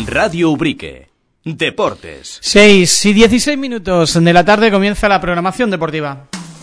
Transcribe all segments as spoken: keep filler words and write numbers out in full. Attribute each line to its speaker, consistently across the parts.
Speaker 1: Radio Ubrique. Deportes.
Speaker 2: seis y dieciséis minutos de la tarde comienza la programación deportiva.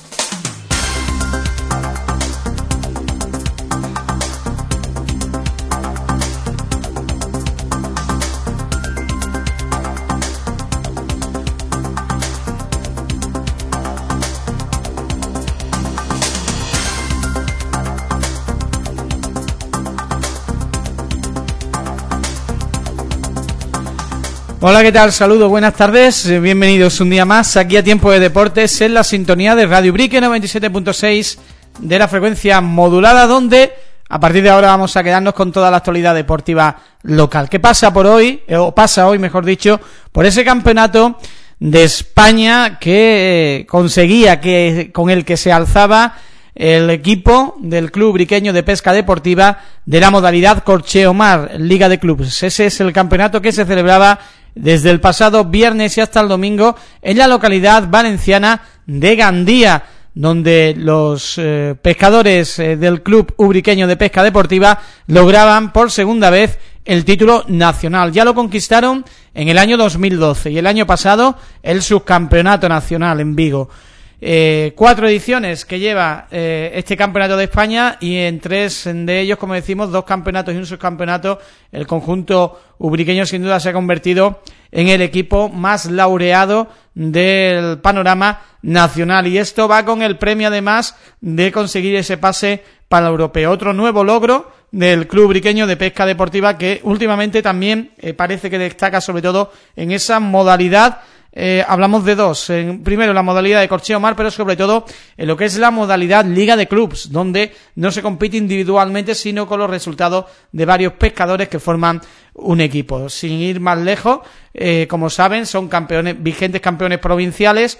Speaker 2: Hola, ¿qué tal? Saludos, buenas tardes, bienvenidos un día más aquí a Tiempo de Deportes en la sintonía de Radio Ubrique noventa y siete punto seis de la frecuencia modulada, donde a partir de ahora vamos a quedarnos con toda la actualidad deportiva local. ¿Qué pasa por hoy, o pasa hoy mejor dicho, por ese campeonato de España que eh, conseguía, que con el que se alzaba el equipo del Club Ubriqueño de Pesca Deportiva de la modalidad Corcheo Mar, Liga de Clubes? Ese es el campeonato que se celebraba desde el pasado viernes y hasta el domingo en la localidad valenciana de Gandía, donde los eh, pescadores eh, del Club Ubriqueño de Pesca Deportiva lograban por segunda vez el título nacional. Ya lo conquistaron en el año dos mil doce y el año pasado el subcampeonato nacional en Vigo. Eh, cuatro ediciones que lleva eh, este campeonato de España, y en tres de ellos, como decimos, dos campeonatos y un subcampeonato. El conjunto ubriqueño sin duda se ha convertido en el equipo más laureado del panorama nacional, y esto va con el premio además de conseguir ese pase para el europeo. Otro nuevo logro del Club Ubriqueño de Pesca Deportiva, que últimamente también eh, parece que destaca sobre todo en esa modalidad. Eh, hablamos de dos, en, primero la modalidad de Corcheo Mar, pero sobre todo en lo que es la modalidad Liga de Clubs, donde no se compite individualmente sino con los resultados de varios pescadores que forman un equipo. Sin ir más lejos, eh, como saben, son campeones, vigentes campeones provinciales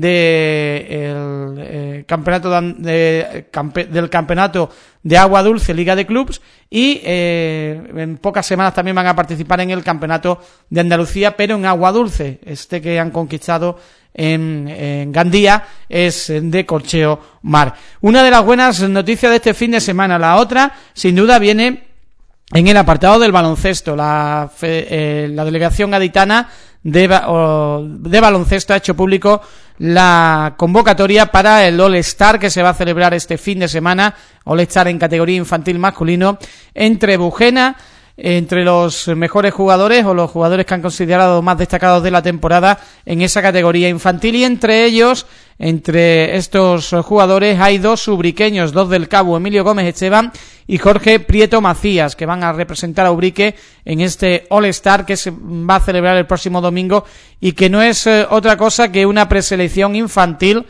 Speaker 2: de el eh, campeonato de, de, campe, del campeonato de agua dulce Liga de Clubs, y eh, en pocas semanas también van a participar en el campeonato de Andalucía, pero en agua dulce. Este que han conquistado en, en Gandía es de Corcheo Mar. Una de las buenas noticias de este fin de semana. La otra, sin duda, viene en el apartado del baloncesto. La, eh, la delegación gaditana de, o, de baloncesto ha hecho público la convocatoria para el All-Star que se va a celebrar este fin de semana, All-Star en categoría infantil masculino, entre Bujena, entre los mejores jugadores o los jugadores que han considerado más destacados de la temporada en esa categoría infantil, y entre ellos, entre estos jugadores hay dos ubriqueños, dos del Cabo, Emilio Gómez Esteban y Jorge Prieto Macías, que van a representar a Ubrique en este All-Star que se va a celebrar el próximo domingo, y que no es eh, otra cosa que una preselección infantil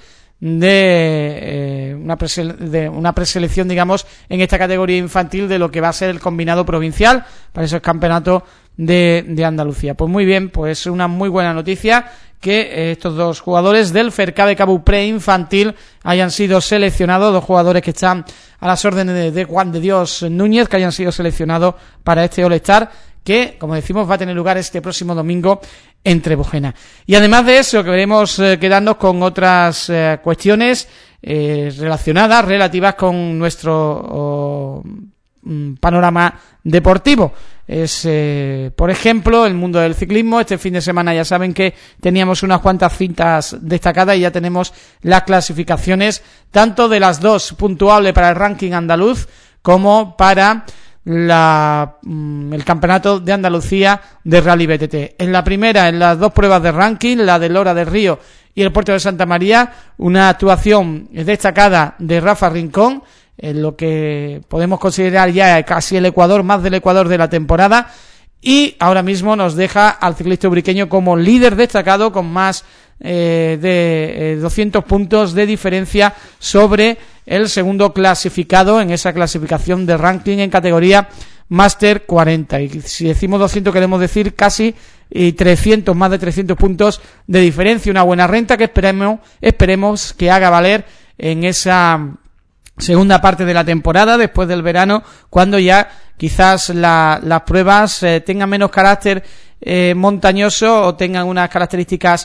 Speaker 2: de, eh, una presele- de una preselección, digamos, en esta categoría infantil de lo que va a ser el combinado provincial para esos campeonatos de, de Andalucía. Pues muy bien, pues una muy buena noticia que eh, estos dos jugadores del Fercabe Cabo preinfantil hayan sido seleccionados, dos jugadores que están a las órdenes de, de Juan de Dios Núñez, que hayan sido seleccionados para este All-Star, que, como decimos, va a tener lugar este próximo domingo entre Bojena. Y además de eso, queremos eh, quedarnos con otras eh, cuestiones eh, relacionadas, relativas con nuestro oh, panorama deportivo. Es, eh, por ejemplo, el mundo del ciclismo. Este fin de semana ya saben que teníamos unas cuantas cintas destacadas y ya tenemos las clasificaciones tanto de las dos puntuables para el ranking andaluz como para la el campeonato de Andalucía de Rally B T T. En la primera, en las dos pruebas de ranking, la de Lora del Río y el Puerto de Santa María, una actuación destacada de Rafa Rincón, en lo que podemos considerar ya casi el Ecuador, más del Ecuador de la temporada, y ahora mismo nos deja al ciclista ubriqueño como líder destacado con más eh, de eh, doscientos puntos de diferencia sobre el segundo clasificado en esa clasificación de ranking en categoría Máster cuarenta, y si decimos doscientos queremos decir casi y trescientos, más de trescientos puntos de diferencia, una buena renta que esperemos, esperemos que haga valer en esa segunda parte de la temporada, después del verano, cuando ya quizás la, las pruebas eh, tengan menos carácter eh, montañoso o tengan unas características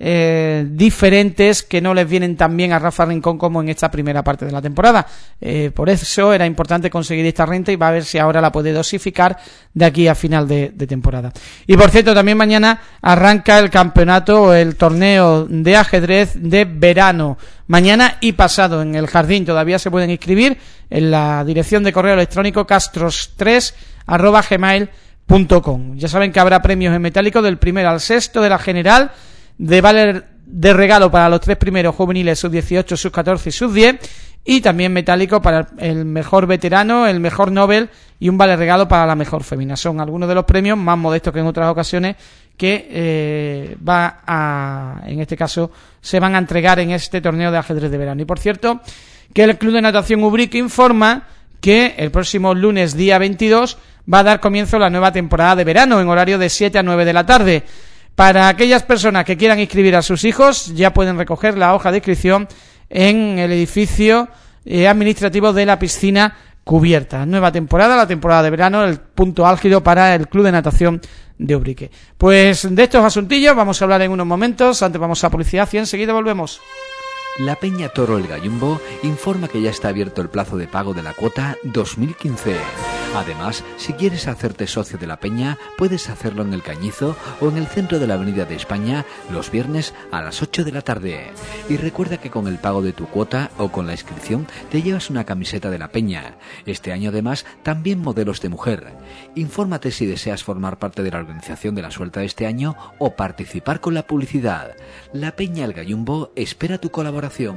Speaker 2: eh, diferentes que no les vienen tan bien a Rafa Rincón como en esta primera parte de la temporada. Eh, por eso era importante conseguir esta renta y va a ver si ahora la puede dosificar de aquí a final de, de temporada. Y por cierto, también mañana arranca el campeonato o el torneo de ajedrez de verano. Mañana y pasado en el Jardín. Todavía se pueden inscribir en la dirección de correo electrónico castros tres arroba gmail punto com. Ya saben que habrá premios en metálico del primero al sexto de la general, de vale de regalo para los tres primeros juveniles sub dieciocho, sub catorce y sub diez, y también metálico para el mejor veterano, el mejor Nobel y un vale regalo para la mejor femina. Son algunos de los premios más modestos que en otras ocasiones que eh, va a, en este caso, se van a entregar en este torneo de ajedrez de verano. Y por cierto, que el Club de Natación Ubrique informa que el próximo lunes, día veintidós, va a dar comienzo la nueva temporada de verano en horario de siete a nueve de la tarde. Para aquellas personas que quieran inscribir a sus hijos, ya pueden recoger la hoja de inscripción en el edificio eh, administrativo de la piscina cubierta. Nueva temporada, la temporada de verano, el punto álgido para el Club de Natación de Ubrique. Pues de estos asuntillos vamos a hablar en unos momentos. Antes vamos a publicidad y enseguida volvemos.
Speaker 3: La Peña Toro El Gallumbo informa que ya está abierto el plazo de pago de la cuota dos mil quince. Además, si quieres hacerte socio de la Peña, puedes hacerlo en El Cañizo o en el centro de la Avenida de España los viernes a las ocho de la tarde. Y recuerda que con el pago de tu cuota o con la inscripción te llevas una camiseta de la Peña. Este año además también modelos de mujer. Infórmate si deseas formar parte de la organización de la suelta de este año o participar con la publicidad. La Peña El Gallumbo espera tu colaboración.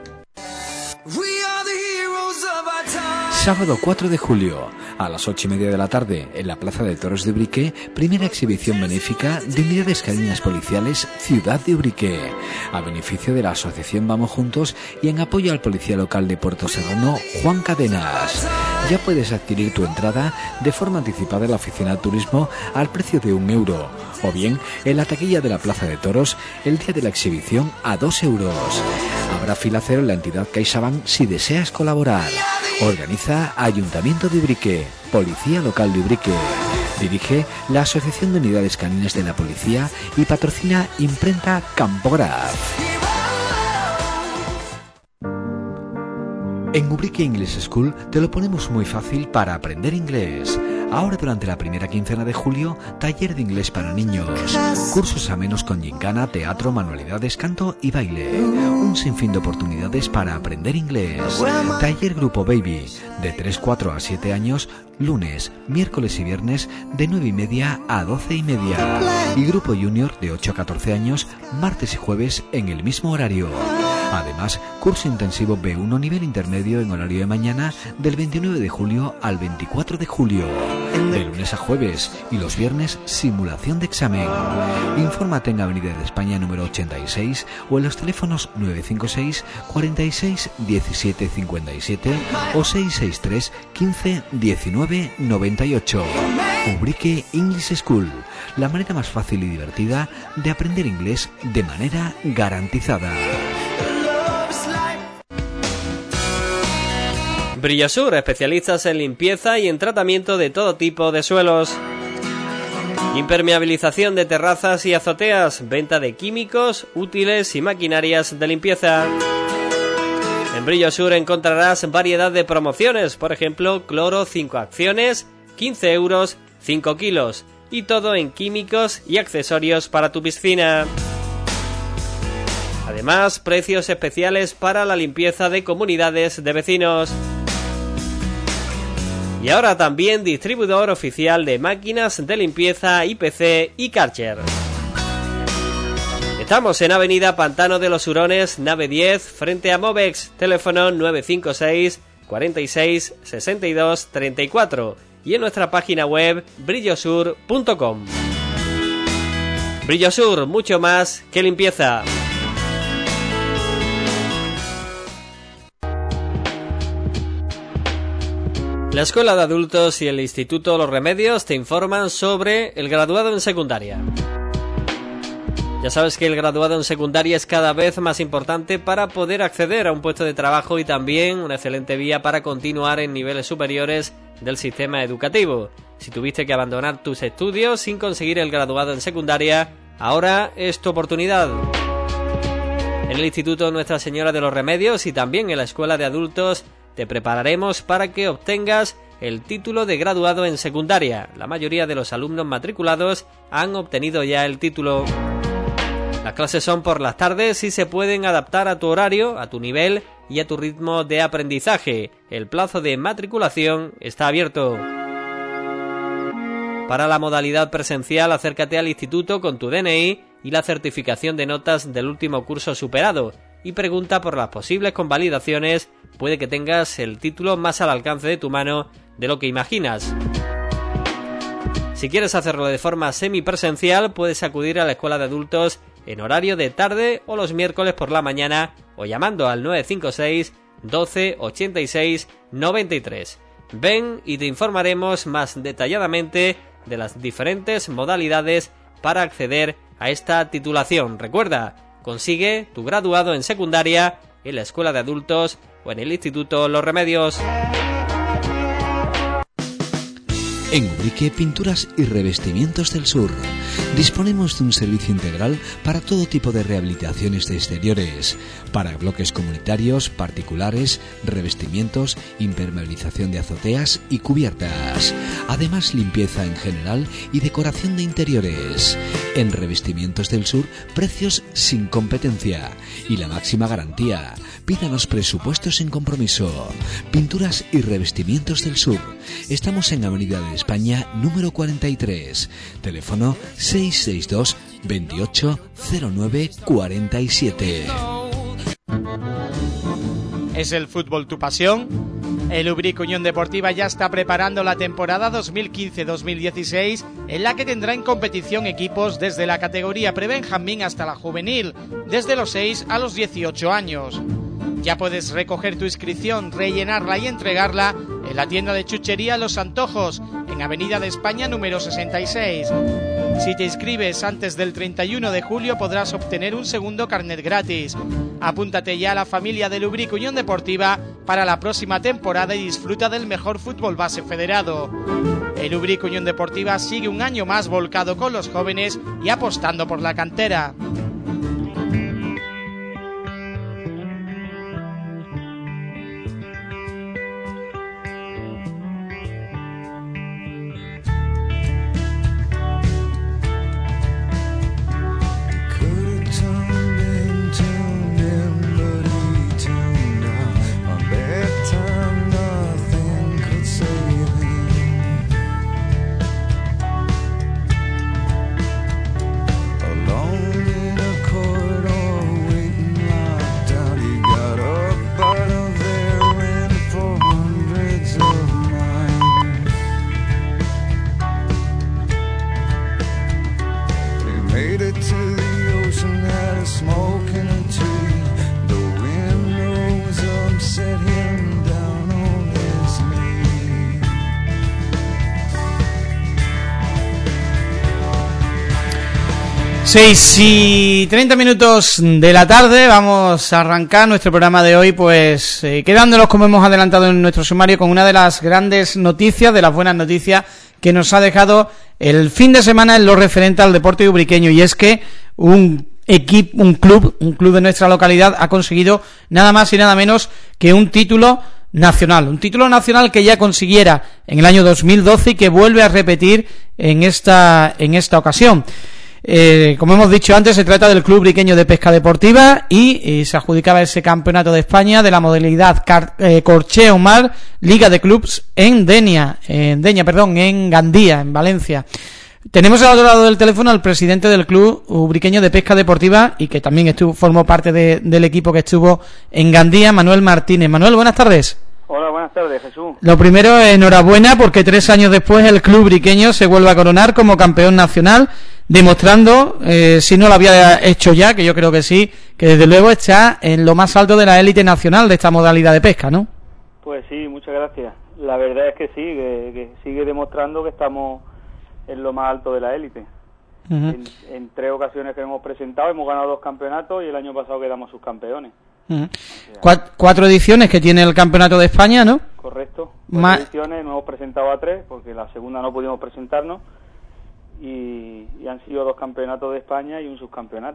Speaker 3: Sábado cuatro de julio, a las ocho y media de la tarde, en la Plaza de Toros de Ubrique, primera exhibición benéfica de unidades caninas policiales Ciudad de Ubrique, a beneficio de la asociación Vamos Juntos y en apoyo al policía local de Puerto Serrano, Juan Cadenas. Ya puedes adquirir tu entrada de forma anticipada en la oficina de turismo al precio de un euro, o bien en la taquilla de la Plaza de Toros el día de la exhibición a dos euros. Habrá fila cero en la entidad CaixaBank si deseas colaborar. Organiza Ayuntamiento de Ubrique, Policía Local de Ubrique. Dirige la Asociación de Unidades Caninas de la Policía y patrocina Imprenta Campograf. En Ubrique English School te lo ponemos muy fácil para aprender inglés. Ahora durante la primera quincena de julio, taller de inglés para niños, cursos amenos con gincana, teatro, manualidades, canto y baile, un sinfín de oportunidades para aprender inglés. Taller Grupo Baby, de tres, cuatro a siete años, lunes, miércoles y viernes, de nueve y media a doce y media. Y Grupo Junior, de ocho a catorce años, martes y jueves en el mismo horario. Además, curso intensivo B uno nivel intermedio en horario de mañana del veintinueve de julio al veinticuatro de julio. De lunes a jueves y los viernes simulación de examen. Infórmate en Avenida de España número ochenta y seis o en los teléfonos nueve cinco seis, cuarenta y seis, diecisiete cincuenta y siete o seis seis tres, quince, diecinueve, noventa y ocho. Ubrique English School, la manera más fácil y divertida de aprender inglés de manera garantizada.
Speaker 4: Brillosur, especialistas en limpieza y en tratamiento de todo tipo de suelos. Impermeabilización de terrazas y azoteas, venta de químicos, útiles y maquinarias de limpieza. En Brillosur encontrarás variedad de promociones, por ejemplo, cloro cinco acciones, quince euros, cinco kilos, y todo en químicos y accesorios para tu piscina. Además, precios especiales para la limpieza de comunidades de vecinos. Y ahora también distribuidor oficial de máquinas de limpieza I P C y Karcher. Estamos en Avenida Pantano de los Hurones, nave diez, frente a Movex, teléfono nueve cinco seis, cuarenta y seis, sesenta y dos, treinta y cuatro y en nuestra página web brillosur punto com. Brillosur, mucho más que limpieza. La Escuela de Adultos y el Instituto Los Remedios te informan sobre el graduado en secundaria. Ya sabes que el graduado en secundaria es cada vez más importante para poder acceder a un puesto de trabajo y también una excelente vía para continuar en niveles superiores del sistema educativo. Si tuviste que abandonar tus estudios sin conseguir el graduado en secundaria, ahora es tu oportunidad. En el Instituto Nuestra Señora de los Remedios y también en la Escuela de Adultos te prepararemos para que obtengas el título de graduado en secundaria. La mayoría de los alumnos matriculados han obtenido ya el título. Las clases son por las tardes y se pueden adaptar a tu horario, a tu nivel y a tu ritmo de aprendizaje. El plazo de matriculación está abierto. Para la modalidad presencial, acércate al instituto con tu D N I y la certificación de notas del último curso superado y pregunta por las posibles convalidaciones. Puede que tengas el título más al alcance de tu mano de lo que imaginas. Si quieres hacerlo de forma semipresencial, puedes acudir a la Escuela de Adultos en horario de tarde o los miércoles por la mañana o llamando al nueve cinco seis, doce, ochenta y seis, noventa y tres. Ven y te informaremos más detalladamente de las diferentes modalidades para acceder a esta titulación. Recuerda, consigue tu graduado en secundaria en la Escuela de Adultos o en el Instituto Los Remedios.
Speaker 3: En Ubrique Pinturas y Revestimientos del Sur disponemos de un servicio integral para todo tipo de rehabilitaciones de exteriores, para bloques comunitarios, particulares, revestimientos, impermeabilización de azoteas y cubiertas. Además, limpieza en general y decoración de interiores. En Revestimientos del Sur, precios sin competencia y la máxima garantía. Pídanos presupuestos sin compromiso. Pinturas y Revestimientos del Sur. Estamos en Avenida de España número cuarenta y tres. Teléfono seis seis dos, veintiocho, cero nueve, cuarenta y siete.
Speaker 2: ¿Es el fútbol tu pasión? El Ubrique Unión Deportiva ya está preparando la temporada dos mil quince dos mil dieciséis, en la que tendrá en competición equipos desde la categoría prebenjamín hasta la juvenil, desde los seis a los dieciocho años. Ya puedes recoger tu inscripción, rellenarla y entregarla en la tienda de chuchería Los Antojos, en Avenida de España número sesenta y seis. Si te inscribes antes del treinta y uno de julio podrás obtener un segundo carnet gratis. Apúntate ya a la familia del Ubrique Unión Deportiva para la próxima temporada y disfruta del mejor fútbol base federado. El Ubrique Unión Deportiva sigue un año más volcado con los jóvenes y apostando por la cantera. seis y treinta minutos de la tarde, vamos a arrancar nuestro programa de hoy, pues eh, quedándonos, como hemos adelantado en nuestro sumario, con una de las grandes noticias, de las buenas noticias que nos ha dejado el fin de semana en lo referente al deporte ubriqueño, y es que un equipo, un club, un club de nuestra localidad ha conseguido nada más y nada menos que un título nacional, un título nacional que ya consiguiera en el año dos mil doce y que vuelve a repetir en esta en esta ocasión. Eh, como hemos dicho antes, se trata del Club Ubriqueño de Pesca Deportiva y, y se adjudicaba ese campeonato de España de la modalidad car, eh, Corcheo Mar, Liga de Clubs en Denia, en Denia, perdón, en Gandía, en Valencia. Tenemos al otro lado del teléfono al presidente del Club Ubriqueño de Pesca Deportiva y que también estuvo, formó parte de, del equipo que estuvo en Gandía, Manuel Martínez. Manuel, buenas tardes.
Speaker 5: Hola, buenas tardes, Jesús.
Speaker 2: Lo primero, enhorabuena, porque tres años después el Club Ubriqueño se vuelve a coronar como campeón nacional, demostrando, eh, si no lo había hecho ya, que yo creo que sí, que desde luego está en lo más alto de la élite nacional de esta modalidad de pesca, ¿no?
Speaker 5: Pues sí, muchas gracias. La verdad es que sí, que, que sigue demostrando que estamos en lo más alto de la élite. Uh-huh. en, en tres ocasiones que hemos presentado, hemos ganado dos campeonatos y el año pasado quedamos subcampeones. Uh-huh.
Speaker 2: Cuat- cuatro ediciones que tiene el Campeonato de España, ¿no?
Speaker 5: Correcto. Cuatro Ma- ediciones, nos hemos presentado a tres, porque la segunda no pudimos presentarnos, y, y han sido dos campeonatos de España y un subcampeonato.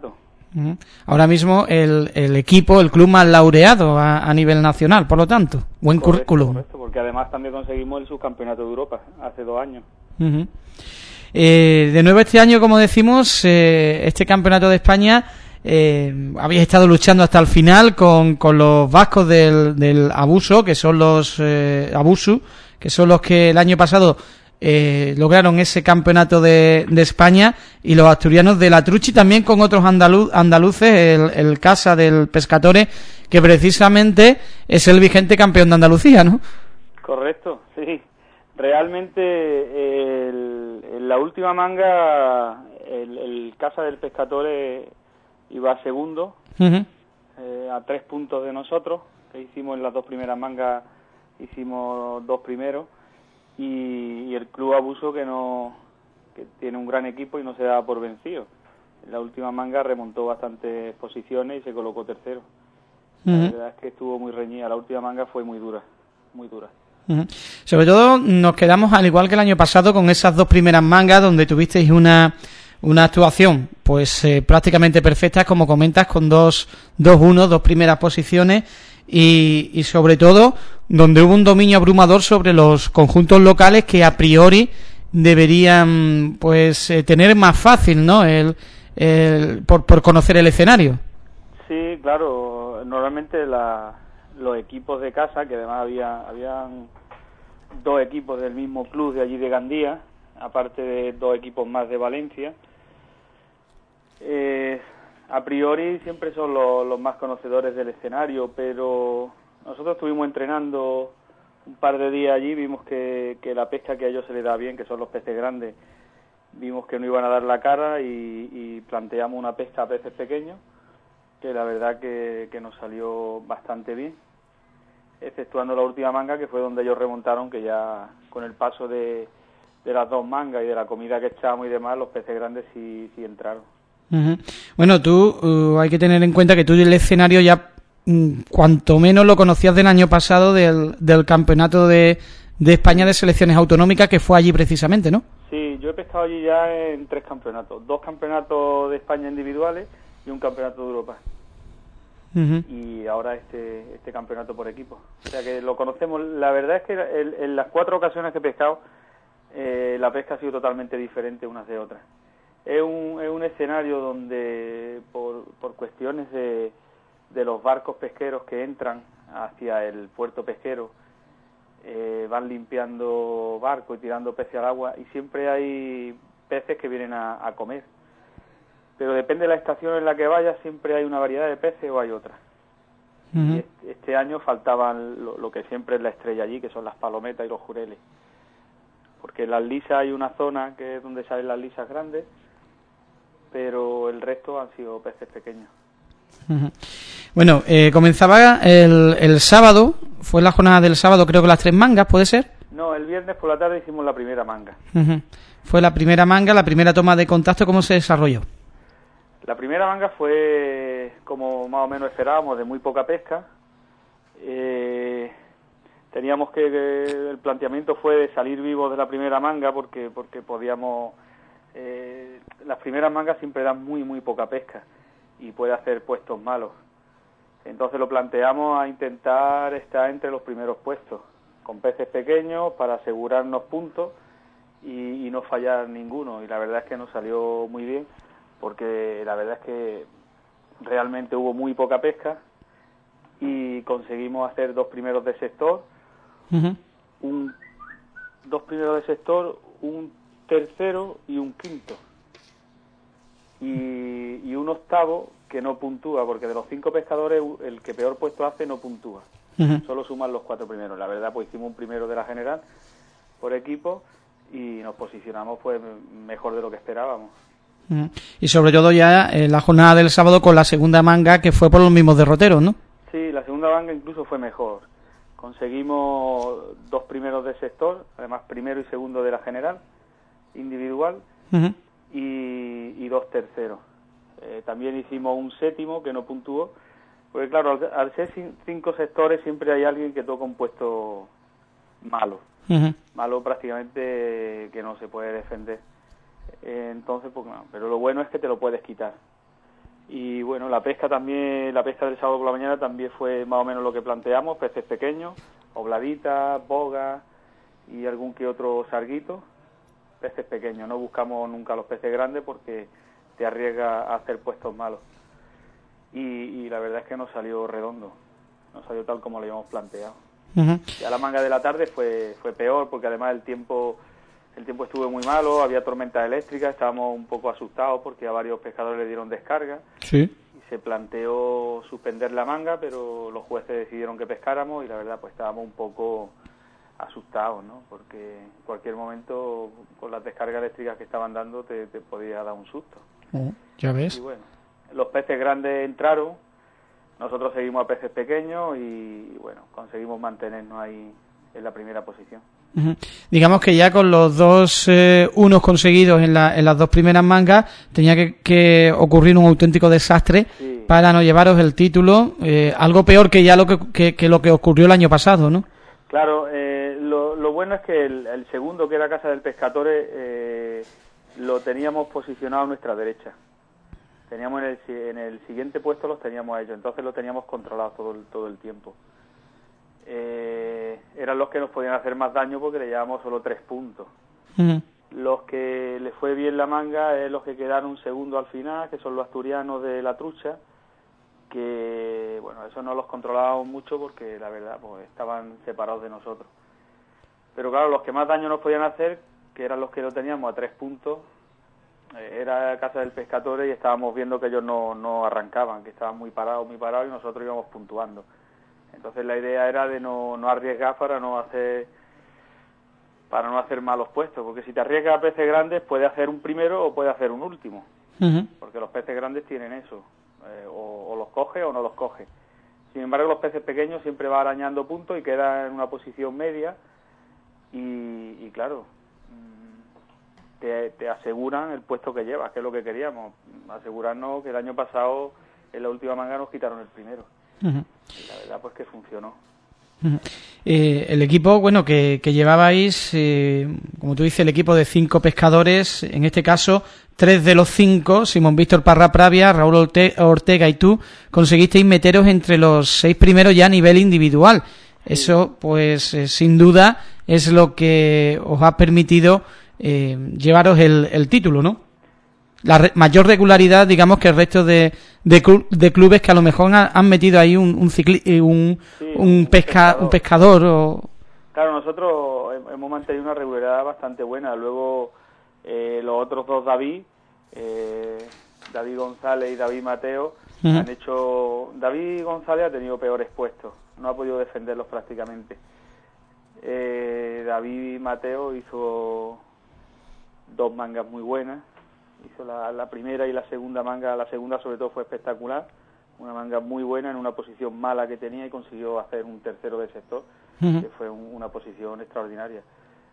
Speaker 2: Uh-huh. Ahora mismo el, el equipo, el club más laureado a, a nivel nacional, por lo tanto, buen
Speaker 5: correcto,
Speaker 2: currículum.
Speaker 5: Correcto, porque además también conseguimos el subcampeonato de Europa hace dos años.
Speaker 2: Uh-huh. Eh, de nuevo este año, como decimos, eh, este campeonato de España, eh, habéis estado luchando hasta el final con, con los vascos del, del Abuso, que son los eh, Abusu, que son los que el año pasado eh, lograron ese campeonato de, de España, y los asturianos de la Truchi también con otros andaluz, andaluces, el, el Casa del Pescatore, que precisamente es el vigente campeón de Andalucía, ¿no?
Speaker 5: Correcto, sí. Realmente el, en la última manga el, el Casa del Pescatore iba segundo, uh-huh. eh, a tres puntos de nosotros, que hicimos en las dos primeras mangas, hicimos dos primeros, y, y el Club Abuso que no que tiene un gran equipo y no se da por vencido. En la última manga remontó bastantes posiciones y se colocó tercero. Uh-huh. La verdad es que estuvo muy reñida, la última manga fue muy dura, muy dura.
Speaker 2: Uh-huh. Sobre todo nos quedamos, al igual que el año pasado, con esas dos primeras mangas donde tuvisteis una una actuación pues eh, prácticamente perfecta, como comentas, con dos dos uno, dos primeras posiciones, y, y sobre todo donde hubo un dominio abrumador sobre los conjuntos locales que a priori deberían pues eh, tener más fácil, ¿no? El, el por, por conocer el escenario.
Speaker 5: Sí, claro, normalmente la, los equipos de casa, que además había habían dos equipos del mismo club de allí de Gandía, aparte de dos equipos más de Valencia, eh, a priori siempre son los, los más conocedores del escenario, pero nosotros estuvimos entrenando un par de días allí, vimos que, que la pesca que a ellos se les da bien, que son los peces grandes, vimos que no iban a dar la cara y, y planteamos una pesca a peces pequeños, que la verdad que, que nos salió bastante bien, exceptuando la última manga, que fue donde ellos remontaron, que ya con el paso de, de las dos mangas y de la comida que echábamos y demás, los peces grandes sí, sí entraron.
Speaker 2: Uh-huh. Bueno, tú uh, hay que tener en cuenta que tú el escenario ya mm, cuanto menos lo conocías del año pasado, del, del campeonato de, de España de selecciones autonómicas, que fue allí precisamente, ¿no?
Speaker 5: Sí, yo he pescado allí ya en tres campeonatos, dos campeonatos de España individuales y un campeonato de Europa. Uh-huh. Y ahora este este campeonato por equipo. O sea que lo conocemos. La verdad es que el, en las cuatro ocasiones que he pescado, eh, la pesca ha sido totalmente diferente unas de otras. Es un, es un escenario donde por, por cuestiones de, de los barcos pesqueros que entran hacia el puerto pesquero, eh, van limpiando barcos y tirando peces al agua, y siempre hay peces que vienen a, a comer. Pero depende de la estación en la que vayas, siempre hay una variedad de peces o hay otra. Uh-huh. Y este, este año faltaban lo, lo que siempre es la estrella allí, que son las palometas y los jureles. Porque en las lisas hay una zona que es donde salen las lisas grandes, pero el resto han sido peces pequeños.
Speaker 2: Uh-huh. Bueno, eh, comenzaba el, el sábado, fue la jornada del sábado, creo que las tres mangas, ¿puede ser?
Speaker 5: No, el viernes por la tarde hicimos la primera manga.
Speaker 2: Uh-huh. Fue la primera manga, la primera toma de contacto, ¿cómo se desarrolló?
Speaker 5: La primera manga fue como más o menos esperábamos, de muy poca pesca. Eh, teníamos que, que el planteamiento fue de salir vivos de la primera manga porque porque podíamos eh, las primeras mangas siempre dan muy muy poca pesca y puede hacer puestos malos. Entonces lo planteamos a intentar estar entre los primeros puestos con peces pequeños para asegurarnos puntos y, y no fallar ninguno, y la verdad es que nos salió muy bien, porque la verdad es que realmente hubo muy poca pesca y conseguimos hacer dos primeros de sector, uh-huh. un, dos primeros de sector, un tercero y un quinto, y, y un octavo que no puntúa, porque de los cinco pescadores el que peor puesto hace no puntúa, uh-huh. solo suman los cuatro primeros. La verdad, pues hicimos un primero de la general por equipo y nos posicionamos pues mejor de lo que esperábamos.
Speaker 2: Y sobre todo ya en la jornada del sábado con la segunda manga, que fue por los mismos derroteros, ¿no?
Speaker 5: Sí, la segunda manga incluso fue mejor. Conseguimos dos primeros de sector, además primero y segundo de la general, individual, uh-huh. y, y dos terceros. Eh, también hicimos un séptimo que no puntuó, porque claro, al, al ser cinco sectores siempre hay alguien que toca un puesto malo, uh-huh. malo prácticamente que no se puede defender. Entonces, pues no, pero lo bueno es que te lo puedes quitar. Y bueno, bueno, la pesca también, la pesca del sábado por la mañana también fue más o menos lo que planteamos, peces pequeños, obladitas, bogas y algún que otro sarguito, peces pequeños. No buscamos nunca los peces grandes porque te arriesga a hacer puestos malos. Y, y la verdad es que nos salió redondo, nos salió tal como lo habíamos planteado. Uh-huh. Ya la manga de la tarde fue fue peor porque además el tiempo el tiempo estuvo muy malo, había tormentas eléctricas, estábamos un poco asustados porque a varios pescadores le dieron descarga.
Speaker 2: Sí.
Speaker 5: Y se planteó suspender la manga, pero los jueces decidieron que pescáramos y la verdad pues estábamos un poco asustados, ¿no? Porque en cualquier momento con las descargas eléctricas que estaban dando te, te podía dar un susto.
Speaker 2: Uh, ya ves.
Speaker 5: Y bueno, los peces grandes entraron, nosotros seguimos a peces pequeños y bueno, conseguimos mantenernos ahí en la primera posición.
Speaker 2: Uh-huh. Digamos que ya con los dos eh, unos conseguidos en, la, en las dos primeras mangas tenía que, que ocurrir un auténtico desastre, sí, para no llevaros el título, eh, algo peor que ya lo que, que, que lo que ocurrió el año pasado, ¿no?
Speaker 5: Claro, eh, lo, lo bueno es que el, el segundo, que era Casa del Pescatore, eh, lo teníamos posicionado a nuestra derecha. Teníamos en el, en el siguiente puesto los teníamos a ellos, entonces lo teníamos controlado todo el, todo el tiempo. Eh, eran los que nos podían hacer más daño porque le llevábamos solo tres puntos. Uh-huh. Los que les fue bien la manga es los que quedaron segundo al final, que son los asturianos de la trucha, que bueno, eso no los controlábamos mucho porque la verdad pues estaban separados de nosotros. Pero claro, los que más daño nos podían hacer, que eran los que lo teníamos a tres puntos, eh, era Casa del Pescatore y estábamos viendo que ellos no, no arrancaban, que estaban muy parados, muy parados y nosotros íbamos puntuando. Entonces la idea era de no, no arriesgar para no hacer para no hacer malos puestos, porque si te arriesgas a peces grandes puede hacer un primero o puede hacer un último, uh-huh, porque los peces grandes tienen eso, eh, o, o los coge o no los coge. Sin embargo, los peces pequeños siempre va arañando puntos y queda en una posición media y, y claro, te, te aseguran el puesto que llevas, que es lo que queríamos, asegurarnos que el año pasado en la última manga nos quitaron el primero. Uh-huh. Y la verdad pues que funcionó.
Speaker 2: Uh-huh. Eh, el equipo, bueno, que, que llevabais, eh, como tú dices, el equipo de cinco pescadores, en este caso, tres de los cinco, Simón Víctor Parra Pravia, Raúl Orte- Ortega y tú, conseguisteis meteros entre los seis primeros ya a nivel individual. Sí. Eso, pues, eh, sin duda, es lo que os ha permitido eh, llevaros el, el título, ¿no? La re- mayor regularidad, digamos, que el resto de, de, cl- de clubes que a lo mejor han, han metido ahí un un, cicli- un, sí, un, pesca- un pescador. O...
Speaker 5: Claro, nosotros hemos mantenido una regularidad bastante buena. Luego, eh, los otros dos David, eh, David González y David Mateo, uh-huh, han hecho... David González ha tenido peores puestos, no ha podido defenderlos prácticamente. Eh, David Mateo hizo dos mangas muy buenas. Hizo la, la primera y la segunda manga, la segunda sobre todo fue espectacular, una manga muy buena en una posición mala que tenía y consiguió hacer un tercero de sector, uh-huh, que fue un, una posición extraordinaria.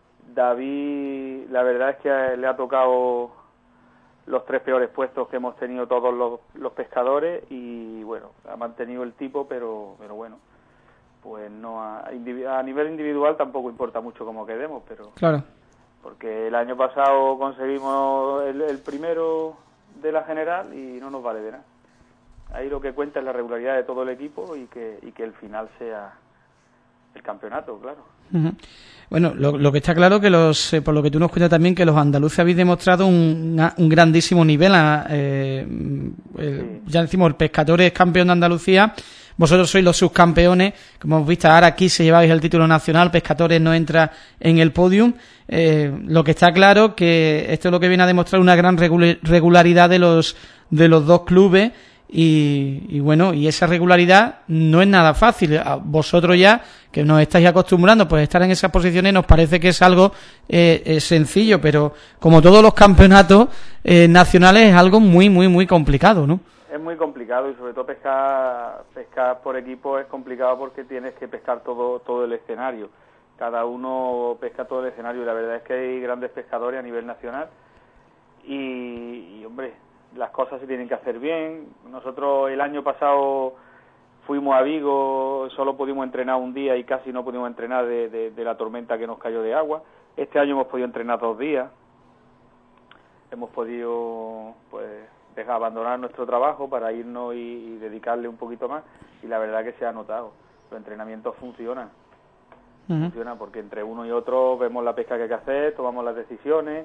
Speaker 5: David, la verdad es que le ha tocado los tres peores puestos que hemos tenido todos los, los pescadores y bueno, ha mantenido el tipo, pero pero bueno, pues no a, a nivel individual tampoco importa mucho cómo quedemos, pero...
Speaker 2: Claro.
Speaker 5: Porque el año pasado conseguimos el, el primero de la general y no nos vale de nada. Ahí lo que cuenta es la regularidad de todo el equipo y que, y que el final sea el campeonato, claro.
Speaker 2: Uh-huh. Bueno, lo, lo que está claro que los, eh, por lo que tú nos cuentas también, que los andaluces habéis demostrado un, una, un grandísimo nivel. A, eh, el, sí. Ya decimos, el Pescatore es campeón de Andalucía. Vosotros sois los subcampeones, como hemos visto ahora aquí se lleváis el título nacional, Pescatore no entra en el podium. Eh, lo que está claro que esto es lo que viene a demostrar una gran regularidad de los de los dos clubes y, y bueno, y esa regularidad no es nada fácil. A vosotros ya, que nos estáis acostumbrando pues estar en esas posiciones, nos parece que es algo eh, eh, sencillo, pero como todos los campeonatos eh, nacionales es algo muy, muy, muy complicado, ¿no?
Speaker 5: Es muy complicado y sobre todo pescar pescar por equipo es complicado porque tienes que pescar todo todo el escenario. Cada uno pesca todo el escenario y la verdad es que hay grandes pescadores a nivel nacional y, y hombre, las cosas se tienen que hacer bien. Nosotros el año pasado fuimos a Vigo, solo pudimos entrenar un día y casi no pudimos entrenar de, de, de la tormenta que nos cayó de agua. Este año hemos podido entrenar dos días. Hemos podido, pues, dejar abandonar nuestro trabajo para irnos y, y dedicarle un poquito más, y la verdad que se ha notado. Los entrenamientos funcionan, uh-huh. funcionan porque entre uno y otro vemos la pesca que hay que hacer, tomamos las decisiones,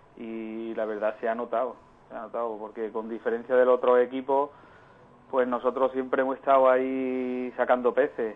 Speaker 5: y la verdad se ha notado, se ha notado, porque con diferencia del otro equipo, pues nosotros siempre hemos estado ahí sacando peces.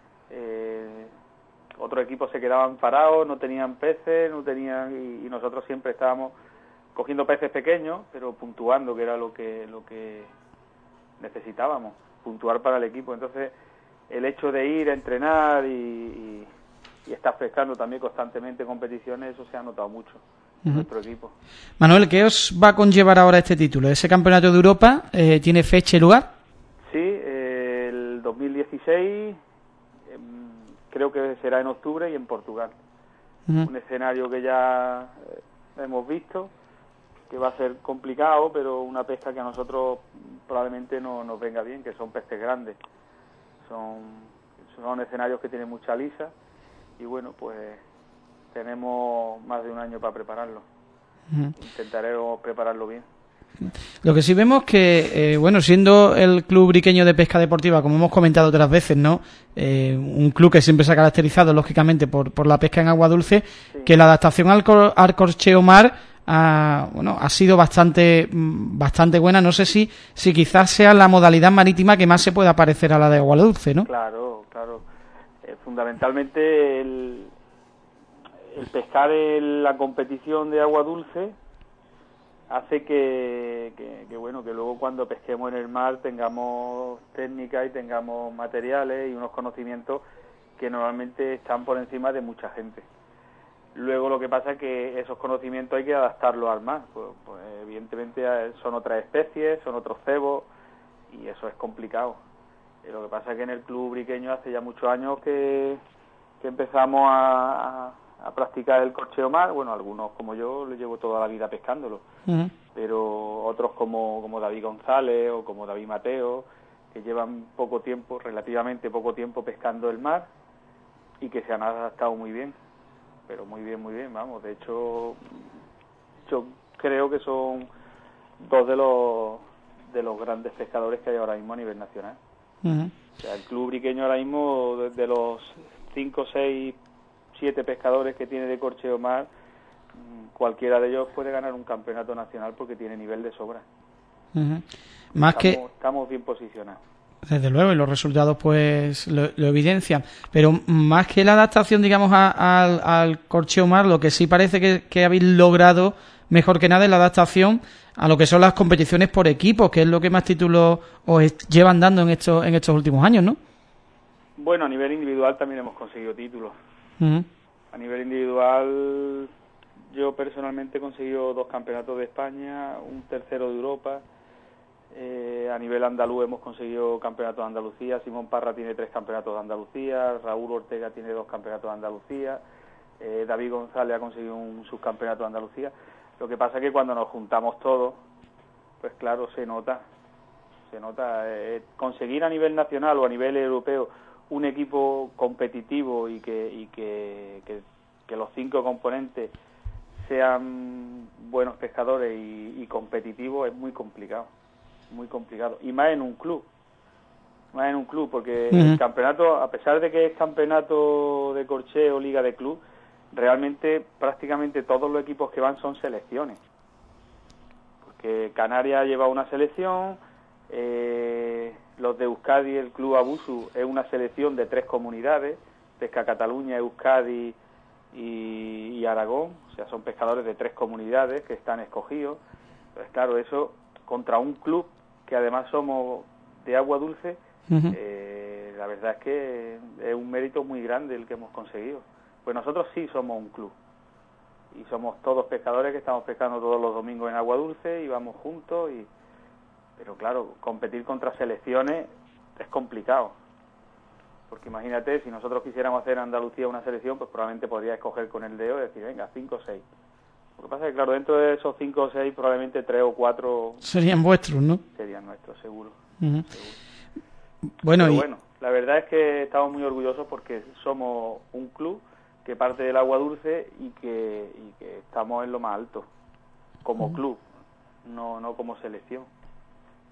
Speaker 5: Eh, otros equipos se quedaban parados, no tenían peces, no tenían y, y nosotros siempre estábamos cogiendo peces pequeños, pero puntuando, que era lo que lo que necesitábamos, puntuar para el equipo. Entonces, el hecho de ir a entrenar y, y, y estar pescando también constantemente competiciones, eso se ha notado mucho en uh-huh. nuestro equipo.
Speaker 2: Manuel, ¿qué os va a conllevar ahora este título? ¿Ese campeonato de Europa eh, tiene fecha y lugar?
Speaker 5: Sí, eh, el dos mil dieciséis, eh, creo que será en octubre y en Portugal. Uh-huh. Un escenario que ya eh, hemos visto, que va a ser complicado, pero una pesca que a nosotros probablemente no nos venga bien, que son peces grandes. Son, son escenarios que tienen mucha lisa y bueno, pues tenemos más de un año para prepararlo. Uh-huh. Intentaremos prepararlo bien.
Speaker 2: Lo que sí vemos que, eh, bueno, siendo el Club Briqueño de Pesca Deportiva, como hemos comentado otras veces, ¿no? Eh, un club que siempre se ha caracterizado, lógicamente, por, por la pesca en agua dulce, sí. que la adaptación al, cor, al corcheo mar ha, bueno, ha sido bastante bastante buena. No sé si, si quizás sea la modalidad marítima que más se pueda parecer a la de agua dulce, ¿no?
Speaker 5: Claro, claro. Eh, fundamentalmente el, el pescar en la competición de agua dulce hace que, que, que bueno que luego cuando pesquemos en el mar tengamos técnica y tengamos materiales y unos conocimientos que normalmente están por encima de mucha gente. Luego lo que pasa es que esos conocimientos hay que adaptarlos al mar, pues, pues evidentemente son otras especies, son otros cebos y eso es complicado. Y lo que pasa es que en el Club Briqueño hace ya muchos años que, que empezamos a, a a practicar el corcheo mar. Bueno, algunos como yo lo llevo toda la vida pescándolo, uh-huh. pero otros como, como David González o como David Mateo, que llevan poco tiempo, relativamente poco tiempo pescando el mar y que se han adaptado muy bien, pero muy bien, muy bien, vamos. De hecho, yo creo que son dos de los de los grandes pescadores que hay ahora mismo a nivel nacional. Uh-huh. O sea, el Club Briqueño ahora mismo, de, de los cinco, seis, siete pescadores que tiene de corcheo mar, cualquiera de ellos puede ganar un campeonato nacional porque tiene nivel de sobra.
Speaker 2: Uh-huh. Más
Speaker 5: estamos,
Speaker 2: que
Speaker 5: estamos bien posicionados.
Speaker 2: Desde luego, y los resultados pues lo, lo evidencian. Pero más que la adaptación, digamos, a, a, al corcheo mar, lo que sí parece que, que habéis logrado mejor que nada es la adaptación a lo que son las competiciones por equipos, que es lo que más títulos os llevan dando en estos en estos últimos años, ¿no?
Speaker 5: Bueno, a nivel individual también hemos conseguido títulos. Uh-huh. A nivel individual, yo personalmente he conseguido dos campeonatos de España, un tercero de Europa. Eh, a nivel andaluz hemos conseguido campeonatos de Andalucía. Simón Parra tiene tres campeonatos de Andalucía, Raúl Ortega tiene dos campeonatos de Andalucía, eh, David González ha conseguido un subcampeonato de Andalucía. Lo que pasa es que cuando nos juntamos todos, pues claro, se nota, se nota. Eh, conseguir a nivel nacional o a nivel europeo un equipo competitivo y que y que, que, que los cinco componentes sean buenos pescadores y, y competitivos es muy complicado, muy complicado. Y más en un club, más en un club, porque uh-huh. el campeonato, a pesar de que es campeonato de corcheo, liga de club, realmente prácticamente todos los equipos que van son selecciones. Porque Canarias lleva una selección, eh, los de Euskadi, el Club Abusu, es una selección de tres comunidades, Pesca Cataluña, Euskadi y, y Aragón, o sea, son pescadores de tres comunidades que están escogidos. Entonces, claro, eso contra un club que además somos de agua dulce, uh-huh. eh, la verdad es que es un mérito muy grande el que hemos conseguido. Pues nosotros sí somos un club y somos todos pescadores que estamos pescando todos los domingos en agua dulce y vamos juntos y pero claro, competir contra selecciones es complicado, porque imagínate, si nosotros quisiéramos hacer en Andalucía una selección, pues probablemente podría escoger con el dedo y decir, venga, cinco o seis. Lo que pasa es que, claro, dentro de esos cinco o seis, probablemente tres o cuatro...
Speaker 2: Serían vuestros, ¿no?
Speaker 5: Serían nuestros, seguro.
Speaker 2: Uh-huh.
Speaker 5: seguro.
Speaker 2: Bueno,
Speaker 5: pero
Speaker 2: y...
Speaker 5: bueno, la verdad es que estamos muy orgullosos porque somos un club que parte del agua dulce y que, y que estamos en lo más alto, como uh-huh. club, no, no como selección.